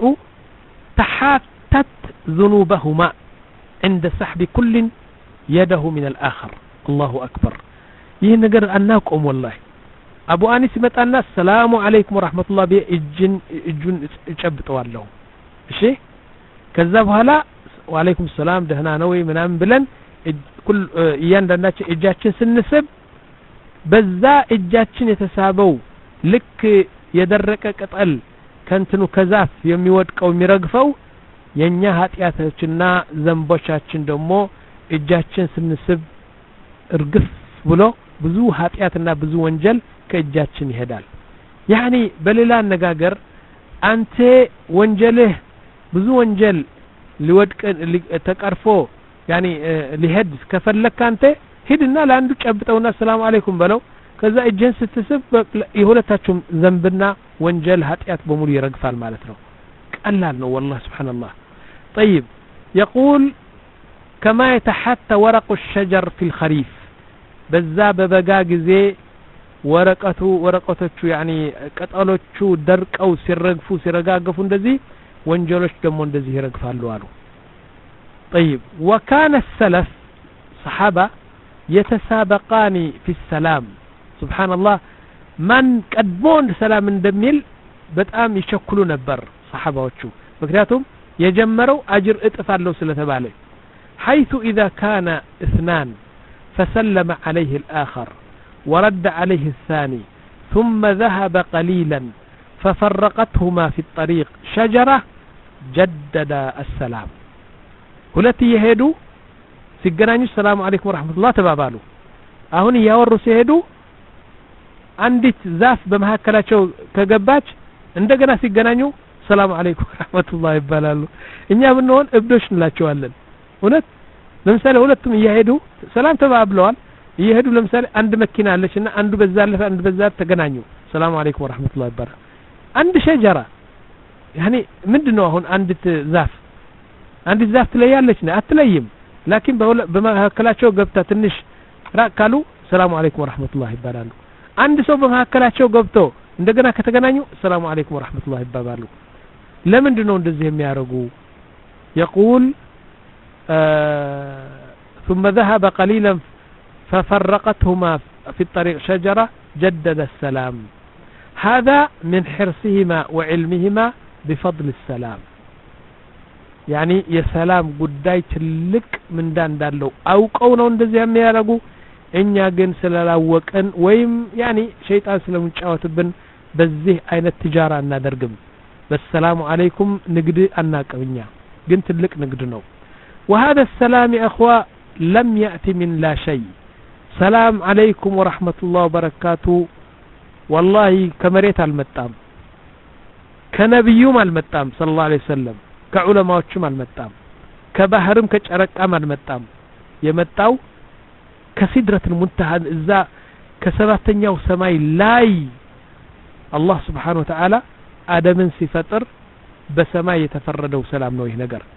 ተሐተት ذنوبهما عند سحب كل يده من الآخر الله أكبر ይህ ነገር አናቆም والله አቡ አኒስ መጣና ሰላሙ አለይኩም ወራህመቱላሂ በእጅን እጁን ጨብጠዋለሁ እሺ ከዛ በኋላ ወአለይኩም ሰላም ደህና ነው ወይ ምናምን ብለን ኩል እያንዳንዳችን እጃችን ስንስብ በዛ እጃችን የተሳበው ልክ የደረቀ ቅጠል ከንትኑ ከዛፍ የሚወድቀው የሚረግፈው የኛ ኃጢያቶችና ዘንቦቻችን ደግሞ እጃችን ስንስብ እርግፍ ብሎ ብዙ ኃጢያትና ብዙ ወንጀል ከእጃችን ይሄዳል ያኒ በሌላ አነጋገር አንተ ወንጀልህ ብዙ ወንጀል ሊወድቅ ተቀርፎ ያኒ ሊሄድ ከፈለክ አንተ ሂድና ለአንዱ ጨብጠውና ሰላም አለይኩም በለው ከዛ እጅን ስትስብ የሁለታችሁም ዘንብና ወንጀል ኃጢያት በሙሉ ይረግፋል ማለት ነው ቀላል ነው والله سبحان الله طيب يقول كما يتحتى ورق الشجر في الخريف በዛ በበጋ ጊዜ ወረቀቱ ወረቀቶቹ ያኒ ቅጠሎቹ ደርቀው ሲረግፉ ሲረጋገፉ እንደዚህ ወንጀሎች ደግሞ እንደዚህ ይረግፋሉ አሉ طيب وكان السلف صحابه يتسابقان في السلام سبحان الله من ቀድሞን ሰላም እንደሚል በጣም ይቸኩሉ ነበር صحابዎቹ ምክንያቱም የጀመረው አጅር እጥፍ አለው ስለተባለ حيث اذا كان اثنان فسلم عليه الآخر ورد عليه الثاني ثم ذهب قليلا ففرقتهما في الطريق شجرة جدد السلام ሁለት ይሄዱ ሲገናኙ ሰላም አለይኩም ወራህመቱላህ ተባባሉ አሁን ያወሩ ሲሄዱ አንዲት ዛፍ በመሐከላቸው ከገባች እንደገና ሲገናኙ ሰላም አለይኩም ወራህመቱላህ ይባላሉ እኛ ብንሆን እብዶች እንላቸዋለን እውነት ለምሳሌ ሁለቱም እየሄዱ ሰላም ተባብለዋል እየሄዱ ለምሳሌ አንድ መኪና አለችና አንዱ በዛ አለፈ አንዱ በዛ ተገናኙ ሰላም አለይኩም ወራህመቱላሂ ወበረካቱ አንድ ሸጀራ ያኒ ምንድነው አሁን አንድ ዛፍ አንድ ዛፍ ትለያለች ነው አትለይም ላኪን በመካከላቸው ገብታ ትንሽ ራቅ ካሉ ሰላም አለይኩም ወራህመቱላሂ ይባላሉ አንድ ሰው በመካከላቸው ገብቶ እንደገና ከተገናኙ ሰላም አለይኩም ወራህመቱላሂ ይባባሉ ለምንድነው እንደዚህ የሚያረጉ يقول آه ثم ذهب قليلا ففرقتهما في الطريق شجرة جدد السلام هذا من حرصهما وعلمهما بفضل السلام يعني يا سلام قداي تلك من دان دالو أو قونو እንደዚህ የሚያረጉ እኛ ግን ስለላወቀን ወይም يعني ሸይጣን ስለምንጫወትብን በዚህ አይነት ትጃራ እናደርግም በሰላሙ አለይኩም ንግድ አናቀብኛ ግን ትልቅ ንግድ ነው وهذا السلام يا اخوة لم يأتي من لا شيء سلام عليكم ورحمة الله وبركاته والله كمريت المتام كنبيوم المتام صلى الله عليه وسلم كعلماء المتام كبحرم كጨረቃም المتام የመጣው كسدرة المنتهى እዛ ከሰባተኛው ሰማይ ላይ الله سبحانه وتعالى آدمن ሲፈጥር በሰማይ የተፈረደው ሰላም ነው ይህ ነገር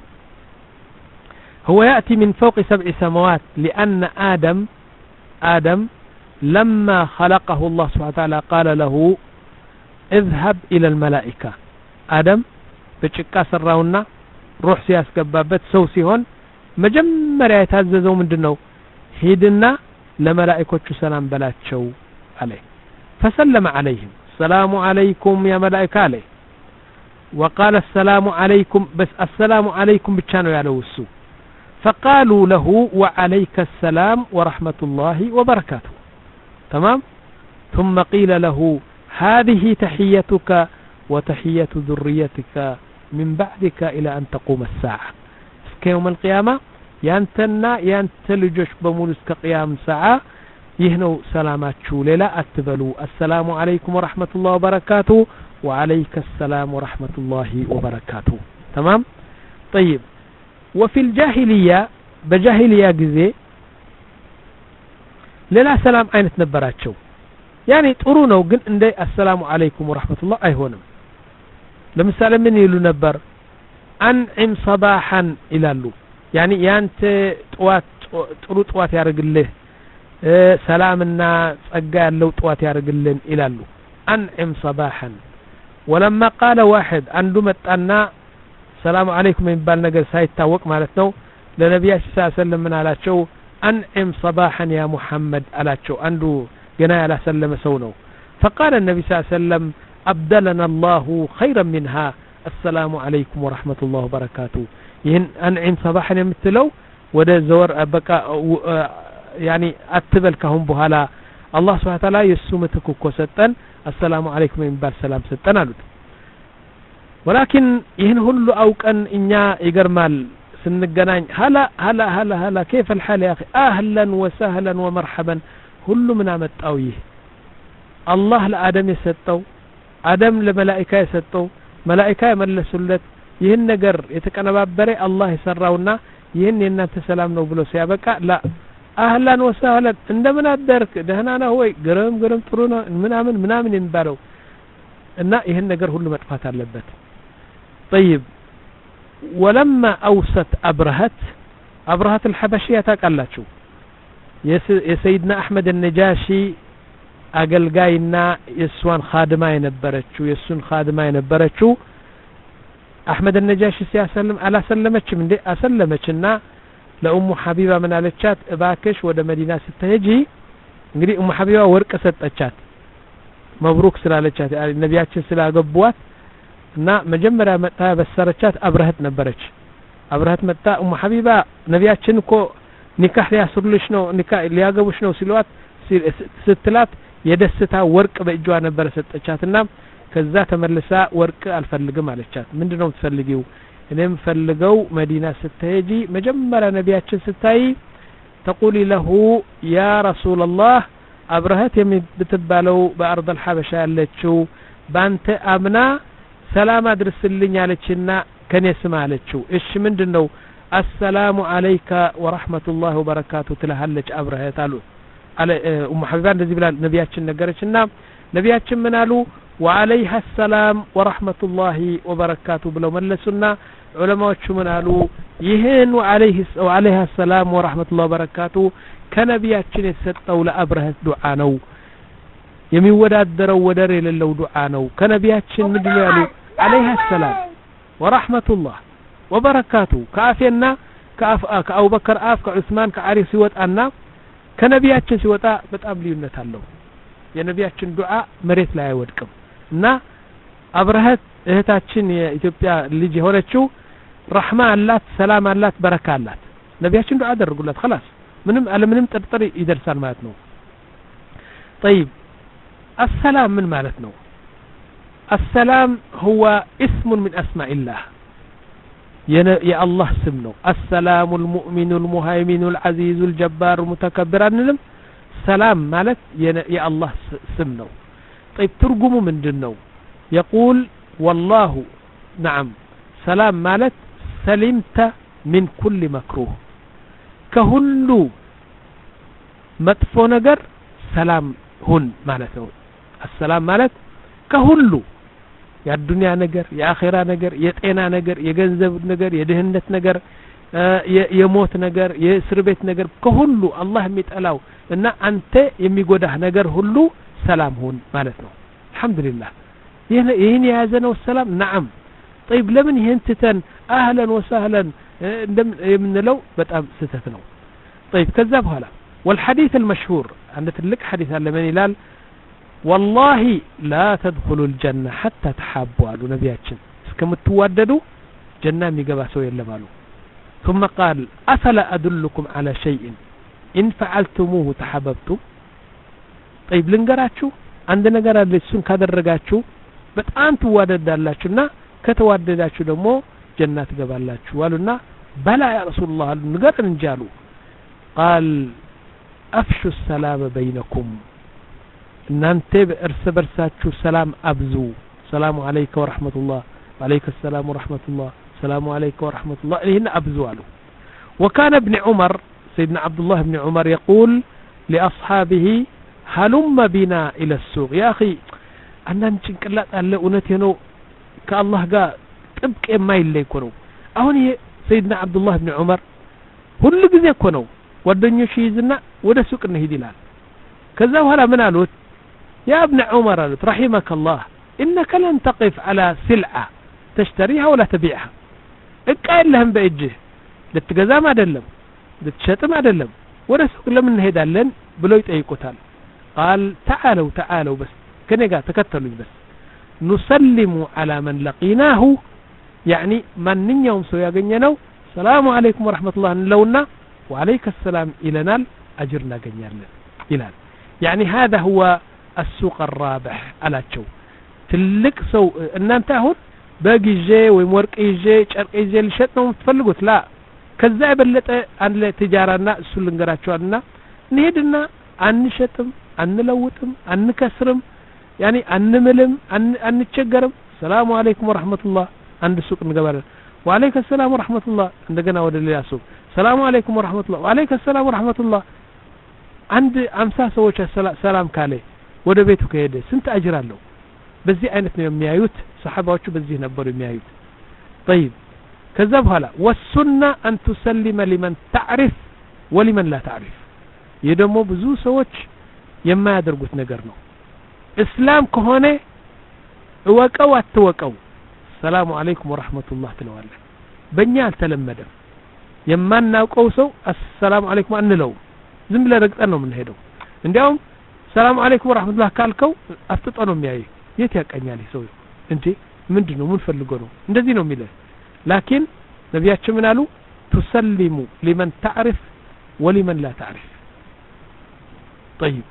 هو يأتي من فوق سبع سماوات لأن آدم آدم لما خلقه الله سبحانه وتعالى قال له اذهب إلى الملائكة آدم بچቃ ሰራውና روح ሲያስገባበት ሰው ሲሆን መጀመሪያ የታዘዘው ምንድነው ሄድና ለመላእክቶቹ ሰላም በላቸው አለ فسلم عليهم السلام عليكم يا ملائكة عليه وقال السلام عليكم بس السلام عليكم ብቻ ነው ያለው እሱ فقالوا له وعليك السلام ورحمة الله وبركاته تمام ثم قيل له هذه تحيتك وتحية ذريتك من بعدك إلى أن تقوم الساعة كيوم القيامة يانتنا يانتلجش بمولس كقيام ساعة يهنو سلامات شوليلا أتبلوا السلام عليكم ورحمة الله وبركاته وعليك السلام ورحمة الله وبركاته تمام طيب وفي الجاهلية بجاهلية جزء للا سلام عين تنبراتشو يعني تقولون وقل ان السلام عليكم ورحمة الله اي هونم لمثال من يلو نبر انعم صباحا الى اللو يعني يانت طوات طرو طوات يارقله اه سلامنا صقا يالو طوات يارقلن الى اللو انعم صباحا ولما قال واحد عنده متأنا السلام عليكم من بال نجر سايتاوق معناتنو لنبي صلى الله عليه وسلم من علاتشو انعم صباحا يا محمد علاتشو عنده جنا على سلم سونو فقال النبي صلى الله عليه وسلم أبدلنا الله خيرا منها السلام عليكم ورحمة الله وبركاته ين انعم صباحا يمثلو وده زور بقى يعني اتبلكهم بهلا الله سبحانه وتعالى يسومتك وكوستن السلام عليكم من بال سلام ستن አሉት ولكن ይህን ሁሉ አውቀን እኛ ይገርማል ስንገናኝ هلا هلا هلا هلا كيف الحال يا اخي اهلا وسهلا ومرحبا ሁሉ ምን አመጣው ይህ አላህ ለአደም የሰጠው አደም ለመላእክታ የሰጠው መላእክታ የመለሱለት ይህን ነገር የተቀነባበረ አላህ የሰራውና ይህን የናንተ ሰላም ነው ብሎ ሲያበቃ ላ አህላን ወሰህላን እንደምን አደርክ ደህና ነህ ወይ ግረም ግረም ጥሩ ነው ምናምን ምናምን የሚባለው እና ይህን ነገር ሁሉ መጥፋት አለበት طيب ولما اوست ابرهت ابرهت الحبشيه ታቃላችሁ የሰይድና አህመድ النجاشي አገልጋይና የሷን ኻድማ የነበረችው የሱን ኻድማ የነበረችው አህመድ النجاشي ሲያሰልም አላሰለመችም እንዴ አሰለመችና ለኡሙ ሐቢባ ምን አለቻት እባክሽ ወደ መዲና ስትሄጂ እንግዲህ ኡሙ ሐቢባ ወርቅ ሰጠቻት መብሩክ ስላለቻት ነብያችን ስላገቧት እና መጀመሪያ መጣ በሰረቻት አብረህት ነበረች አብረህት መጣ ኡሙ ሐቢባ ነብያችን እኮ ኒካህ ሊያስሩልሽ ነው ኒካህ ሊያገቡሽ ነው ሲሏት ስትላት የደስታ ወርቅ በእጇ ነበር ሰጠቻትና ከዛ ተመልሳ ወርቅ አልፈልግም አለቻት ምንድነው የምትፈልጊው እኔም ፈልገው መዲና ስትሄጂ መጀመሪያ ነብያችን ስታይ تقولي له يا رسول الله አብረህት የምትባለው በአርض الحبشه ያለችው ባንተ አምና ሰላም አድርስልኝ አለችና ከኔ ስማ አለችው እሺ ምንድነው السلام عليك ورحمة الله وبركاته تلهلج أبره تعالوا على أم حبيبان الذي بلا نبياتنا نجرشنا نبياتنا منالو وعليها السلام ورحمة الله وبركاته بلو ملسنا علماء منالو يهن وعليه وعليها السلام ورحمة الله وبركاته كنبياتنا ستة لأبره دعانو يمي وداد درو ودر للو دعانو كنبياتنا مدلالو عليها السلام ورحمة الله وبركاته كافينا كاف كأبو بكر آف كعثمان كعلي سوت أنا كنبياتنا سوتا بتقبلي النتالو يا نبياتنا دعاء مريت لا يودكم نا أبرهت እህታችን የኢትዮጵያ ልጅ ሆነችው رحمة አላት ሰላም አላት በረካ አላት ነብያችን ዱዓ አደረጉላት خلاص ምንም አለ ምንም ጥርጥር ይደርሳል ማለት ነው طيب السلام من ማለት ነው السلام هو اسم من اسماء الله يا الله ስም ነው السلام المؤمن المهيمن العزيز الجبار المتكبر انلم سلام ማለት يا الله ስም ነው طيب ترجمه ምንድነው يقول والله نعم سلام مالت سلمت من كل مكروه كهلو مطفو نجر سلام هن مالته السلام مالت كهلو يا الدنيا نجر يا آخرة نجر يا تينا نجر يا جنزب نجر يا دهنة نجر يا موت نجر يا سربت نجر كهلو الله متألاو إن أنت يمي جوده نجر هلو سلام هن مالته الحمد لله يهني هذا والسلام نعم طيب لمن ينتتن أهلا وسهلا من لو بتأم ستتنو طيب كذب هلا والحديث المشهور عندك لك حديث على من يلال والله لا تدخلوا الجنة حتى تحابوا قالوا نبياتشن كم توددوا جنة ميقباسوا يلا مالو ثم قال أفلا أدلكم على شيء إن فعلتموه تحببتم طيب لنقراتشو عندنا قرار للسن كذا الرقاتشو በጣም ትዋደዳላችሁና ከተዋደዳችሁ ደግሞ ጀነት ትገባላችሁ አሉና በላ ያ ረሱላህ አሉ ንገረን እንጂ አሉ قال افشوا السلام بينكم እናንተ እርስ በርሳችሁ ሰላም አብዙ ሰላሙ አለይከ ወራህመቱላህ ወአለይከ ሰላም ወራህመቱላህ ሰላሙ አለይከ ወራህመቱላህ ይሄን አብዙ አሉ وكان ابن عمر سيدنا عبد الله بن عمر يقول لاصحابه هلم بنا الى السوق يا اخي አንዳንድ ጭንቅላት አለ እውነቴ ነው ከአላህ ጋር ጥብቅ የማይለይ እኮ ነው አሁን ይሄ ሰይድና አብዱላህ ኢብኑ ዑመር ሁሉ ጊዜ እኮ ነው ጓደኞች ይዝና ወደ ሱቅ እንሂድ ይላል ከዛ በኋላ ምን አሉት ያ ኢብኑ ዑመር አሉት رحمك الله انك لن تقف على سلعه تشتريها ولا تبيعها እቃ የለህም በእጅህ ልትገዛም አይደለም ልትሸጥም አይደለም ወደ ሱቅ ለምን እንሄዳለን ብለው ይጠይቁታል قال تعالوا تعالوا بس كنيجا تكتلوا بس نسلم على من لقيناه يعني من يوم سويا جنينو السلام عليكم ورحمة الله نلونا وعليك السلام إلى أجرنا جنيرنا إلى يعني هذا هو السوق الرابح على شو تلك سو إن أنت هون باقي جي ومورك إيجي شرق إيجي لشتنا ومتفلقوت لا كذاب اللي عن تجارنا سلنجراتشو عنا نهدنا عن شتم عن لوتم عن كسرم يعني أنملم أن أنتشجرم السلام عليكم ورحمة الله عند السوق نقبل وعليك السلام ورحمة الله عندنا ودل السوق السلام عليكم ورحمة الله وعليك السلام ورحمة الله عند أمساس وش السلام كالي وده بيته كيده سنت أجر له بزي أينت ميايوت صحابة وشو بزي نبر ميايوت طيب كذب هلا والسنة أن تسلم لمن تعرف ولمن لا تعرف يدمو بزو سوتش يما يدرقوت نقرنو اسلام كهونه وقوا اتوقوا السلام عليكم ورحمه الله تلواله بنيا التلمده يماناوقو سو السلام عليكم انلو ዝም ብለ ረግጠን ነው ምን ሄደው እንዴውም ሰላም አለይኩም ወራህመቱላህ ካልከው አፍጥጦ ነው የሚያይ የት ያቀኛል ሰው እንዴ ምንድነው ምን ፈልጎ ነው እንደዚህ ነው የሚለው ላኪን ነብያችን ምን አሉ تسلم لمن تعرف ولمن لا تعرف طيب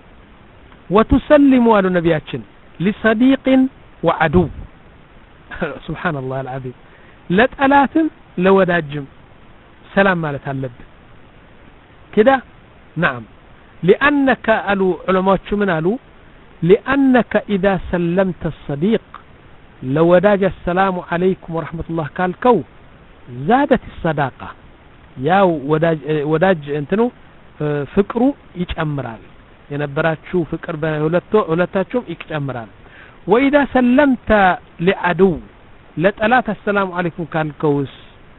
وتسلم على نبياتنا لصديق وعدو سبحان الله العظيم لا تلاتم لوداجم سلام مالت هلب كده نعم لأنك قالوا علماء شو من قالوا لأنك إذا سلمت الصديق لوداج السلام عليكم ورحمة الله قال كو زادت الصداقة ያው ወዳጅ ወዳጅ እንትኑ ፍቅሩ ይጨምራል የነበራችሁ ፍቅር በሁለቱ ሁለታችሁም ይጨምራል وإذا سلمت لعدو لطلات السلام عليكم كالكوس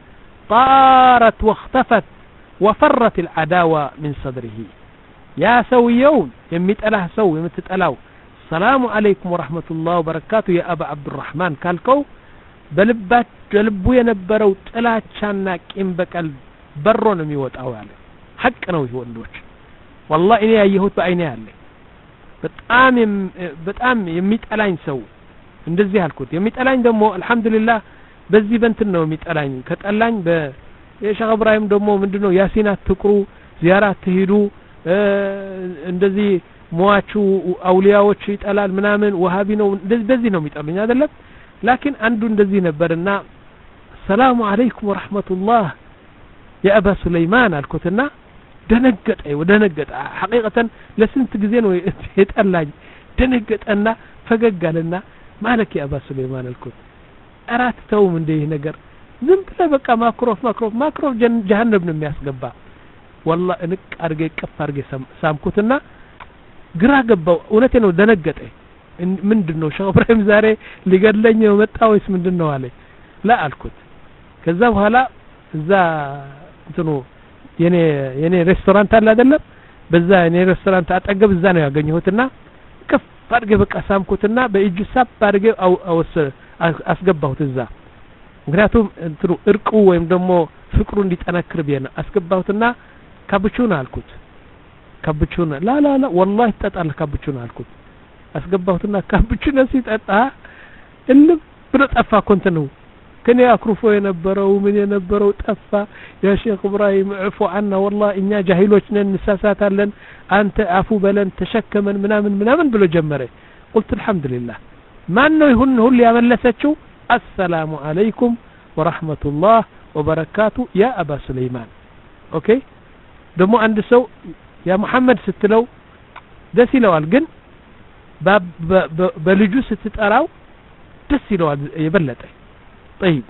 طارت واختفت وفرت العداوة من صدره يا سويون يميتأله سو يمتتألاو السلام عليكم ورحمة الله وبركاته يا أبا عبد الرحمن كالكو بلبات جلبو ينبرو تلاتشانا كيم بكال برون ميوت أوالي حق نوي هو النوش والله إني أيهوت بأيني هالي በጣም በጣም የሚጠላኝ ሰው እንደዚህ አልኩት የሚጠላኝ ደግሞ አልহামዱሊላህ በዚህ በእንትን ነው የሚጠላኝ ከጠላኝ በሼህ ኢብራሂም ደግሞ ምንድነው ያሲን አትቅሩ ዚያራ አትሄዱ እንደዚህ ሟቹ አውሊያዎች ይጠላል ምናምን ወሃቢ ነው በዚህ ነው የሚጠሉኝ አይደለም ላኪን አንዱ እንደዚህ ነበርና ሰላሙ አለይኩም ወራህመቱላህ ያ አባ ሱለይማን አልኩትና ደነገጠ ወደነገጠ ሐቂቀተን ለስንት ጊዜ ነው የጠላኝ ደነገጠና ፈገጋለና ማለክ ያ አባ ሱለይማን አልኩት አራት ተውም እንደ ይሄ ነገር ዝም ብለ በቃ ማክሮፍ ማክሮፍ ማክሮፍ ጀሃነም ነው የሚያስገባ والله እንቅ አርገ ይቀፍ አርገ ሳምኩትና ግራ ገባው እውነቴ ነው ደነገጠ ምንድነው ሼህ ኢብራሂም ዛሬ ሊገድለኝ ነው መጣው ወይስ ምንድነው አለ ላ አልኩት ከዛ በኋላ እዛ እንትኑ የኔ የኔ ሬስቶራንት አለ አይደለም በዛ የኔ ሬስቶራንት አጠገብ እዛ ነው ያገኘሁትና ከፍ አድርገ በቃ ሳምኩትና በእጁ ሳብ አድርገ አውስ አስገባሁት እዛ ምክንያቱም እንትሩ እርቁ ወይም ደግሞ ፍቅሩ እንዲጠነክር ቢያና አስገባሁትና ካፕቹኖ አልኩት ካፕቹኖ ላ ላ ላ والله ተጣጣለ ካፕቹኖ አልኩት አስገባሁትና ካፕቹኖ ሲጠጣ እልም ብሎ ጠፋ ኮንተነው ከኔ አክሩፎ የነበረው ምን የነበረው ጠፋ ያ ሼክ ኢብራሂም አፉ عنا والله እኛ ጃሂሎች ነን እንሳሳታለን አንተ አፉ በለን ተሸከመን ምናምን ምናምን ብሎ ጀመረ قلت الحمد لله ማን ነው ይሁን ሁሉ ያመለሰችው السلام عليكم ورحمة الله وبركاته يا أبا سليمان اوكي دمو عند سو يا محمد ستلو دس يلوال ግን በልጁ ስትጠራው ደስ ይለዋል የበለጠ طيب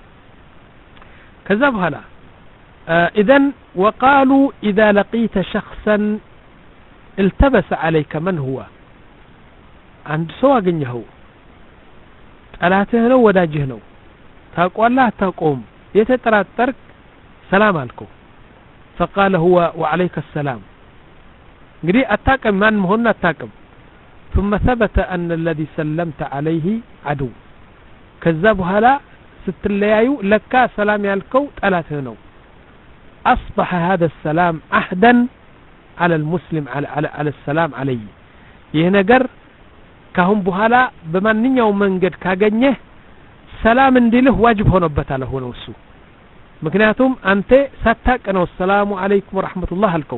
كذا بهلا آه اذن وقالوا اذا لقيت شخصا التبس عليك من هو عند سو اغنيه طلاته ነው ወዳጅህ ነው ታቋላህ ታቆም የተጠራጠርክ ሰላም አልከው فقال هو وعليك السلام እንግዲህ አታቀም ማን መሆኑን አታቀም ثم ثبت ان الذي سلمت عليه عدو ከዛ በኋላ ስትለያዩ ለካ ሰላም ያልከው ጠላትህ ነው اصبح هذا السلام عهدا على المسلم على على, على السلام عليه ይህ ነገር ካሁን በኋላ በማንኛው መንገድ ካገኘህ ሰላም እንዲልህ ዋጅብ ሆኖበታል ሆኖ እሱ ምክንያቱም አንተ ሳታቅ ነው ሰላሙ አለይኩም ወራህመቱላህ አልከው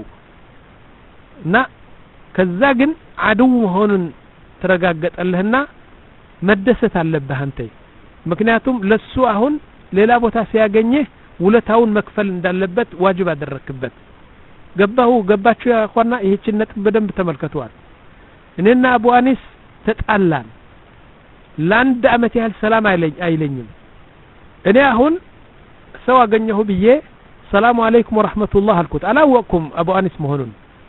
እና ከዛ ግን አድው መሆኑን ተረጋገጠልህና መደሰት አለብህ አንተ ምክንያቱም ለሱ አሁን ሌላ ቦታ ሲያገኘህ ውለታውን መክፈል እንዳለበት ዋጅብ አደረክበት ገባሁ ገባችሁ ያ አخواና ይህችን ነጥብ በደንብ ተመልከቷል እኔና አቡ አኒስ ተጣላን ለአንድ አመት ያህል ሰላም አይለኝም እኔ አሁን ሰው አገኘሁ ብዬ ሰላም አለይኩም ወራህመቱላህ አልኩት አላወቅኩም አቡ አኒስ መሆኑን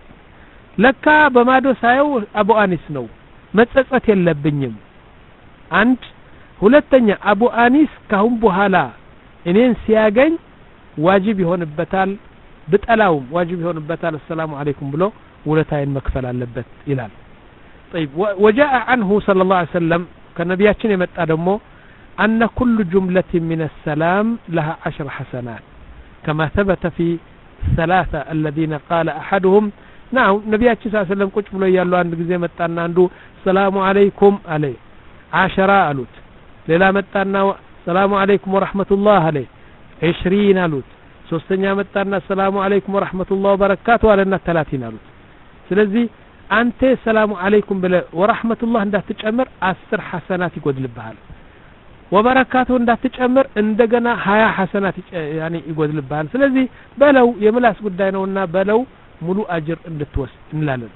ለካ በማዶ ሳየው አቡ አኒስ ነው መጸጸት የለብኝም አንድ ሁለተኛ አቡ አኒስ ካሁን በኋላ እኔን ሲያገኝ ዋጅብ ይሆንበታል በጠላውም ዋጅብ ይሆንበታል ሰላም አለይኩም ብሎ ውለታዬን መክፈል አለበት ይላል طيب وجاء عنه صلى الله عليه وسلم كنبياتنا يمጣ ደግሞ ان كل جمله من السلام لها عشر حسنات كما ثبت في ثلاثه الذين قال احدهم نعم نبياتنا صلى الله عليه وسلم ቁጭ ብሎ ያሉ አንድ ጊዜ መጣና አንዱ ሰላሙ አለይኩም አለይ عشرة አሉት ሌላ መጣና ሰላሙ አለይኩም ወራህመቱላህ አለይ عشرين አሉት ሶስተኛ መጣና ሰላሙ አለይኩም ወራህመቱላህ ወበረካቱ አለና ثلاثين አሉት ስለዚህ አንተ ሰላሙ አለይኩም ብለ ወራህመቱላህ እንዳትጨምር አስር ሐሰናት ይጎድልብሃል ወበረካቱ እንዳትጨምር እንደገና ሀያ ሐሰናት ያኒ ይጎድልብሃል ስለዚህ በለው የምላስ ጉዳይ ነውና በለው ሙሉ አጅር እንድትወስድ እንላለን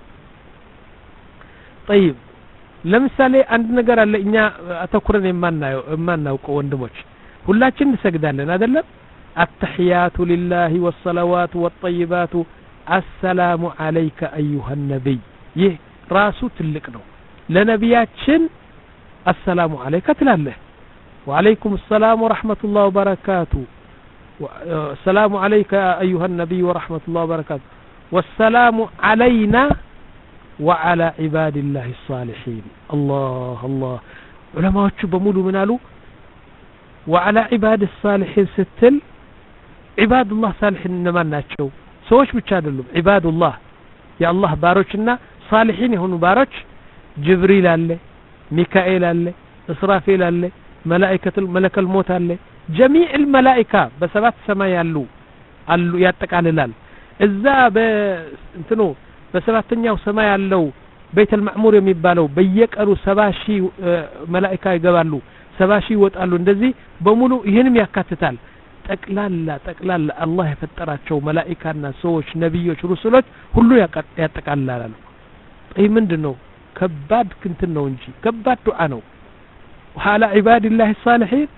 طيب ለምሳሌ አንድ ነገር አለ እኛ አተኩረን የማናየው የማናውቀው ወንድሞች ሁላችን እንሰግዳለን አይደለም التحيات لله والصلوات والطيبات السلام عليك أيها النبي يه راسو تلك ነው ለነቢያችን السلام عليك ትላለህ وعليكم السلام ورحمة الله وبركاته السلام عليك أيها النبي ورحمة الله وبركاته والسلام علينا وعلى عباد الله الصالحين الله الله علماء بمولو منالو وعلى عباد الصالحين ستل عباد الله صالحين انما ناتشو سوش ብቻ አይደሉም عباد الله يا الله ባሮችና صالحين የሆኑ ባሮች ጅብሪል አለ ሚካኤል አለ እስራፊል አለ ملائكة ملك الموت አለ جميع الملائكة በሰባት ሰማይ ያሉ አሉ ያጠቃልላል እዛ በእንትኑ በሰባተኛው ሰማይ ያለው ቤተ المعمور የሚባለው በየቀኑ ሰባ ሺህ መላእክት ይገባሉ ሰባ ሺህ ይወጣሉ እንደዚህ በሙሉ ይሄንም ያካትታል ጠቅላላ ጠቅላላ አላህ የፈጠራቸው መላእክትና ሰዎች ነብዮች ሩሱሎች ሁሉ ያጠቃልላሉ ይሄ ምንድነው ከባድ ክንት ነው እንጂ ከባድ ዱዓ ነው وعلى عباد الله الصالحين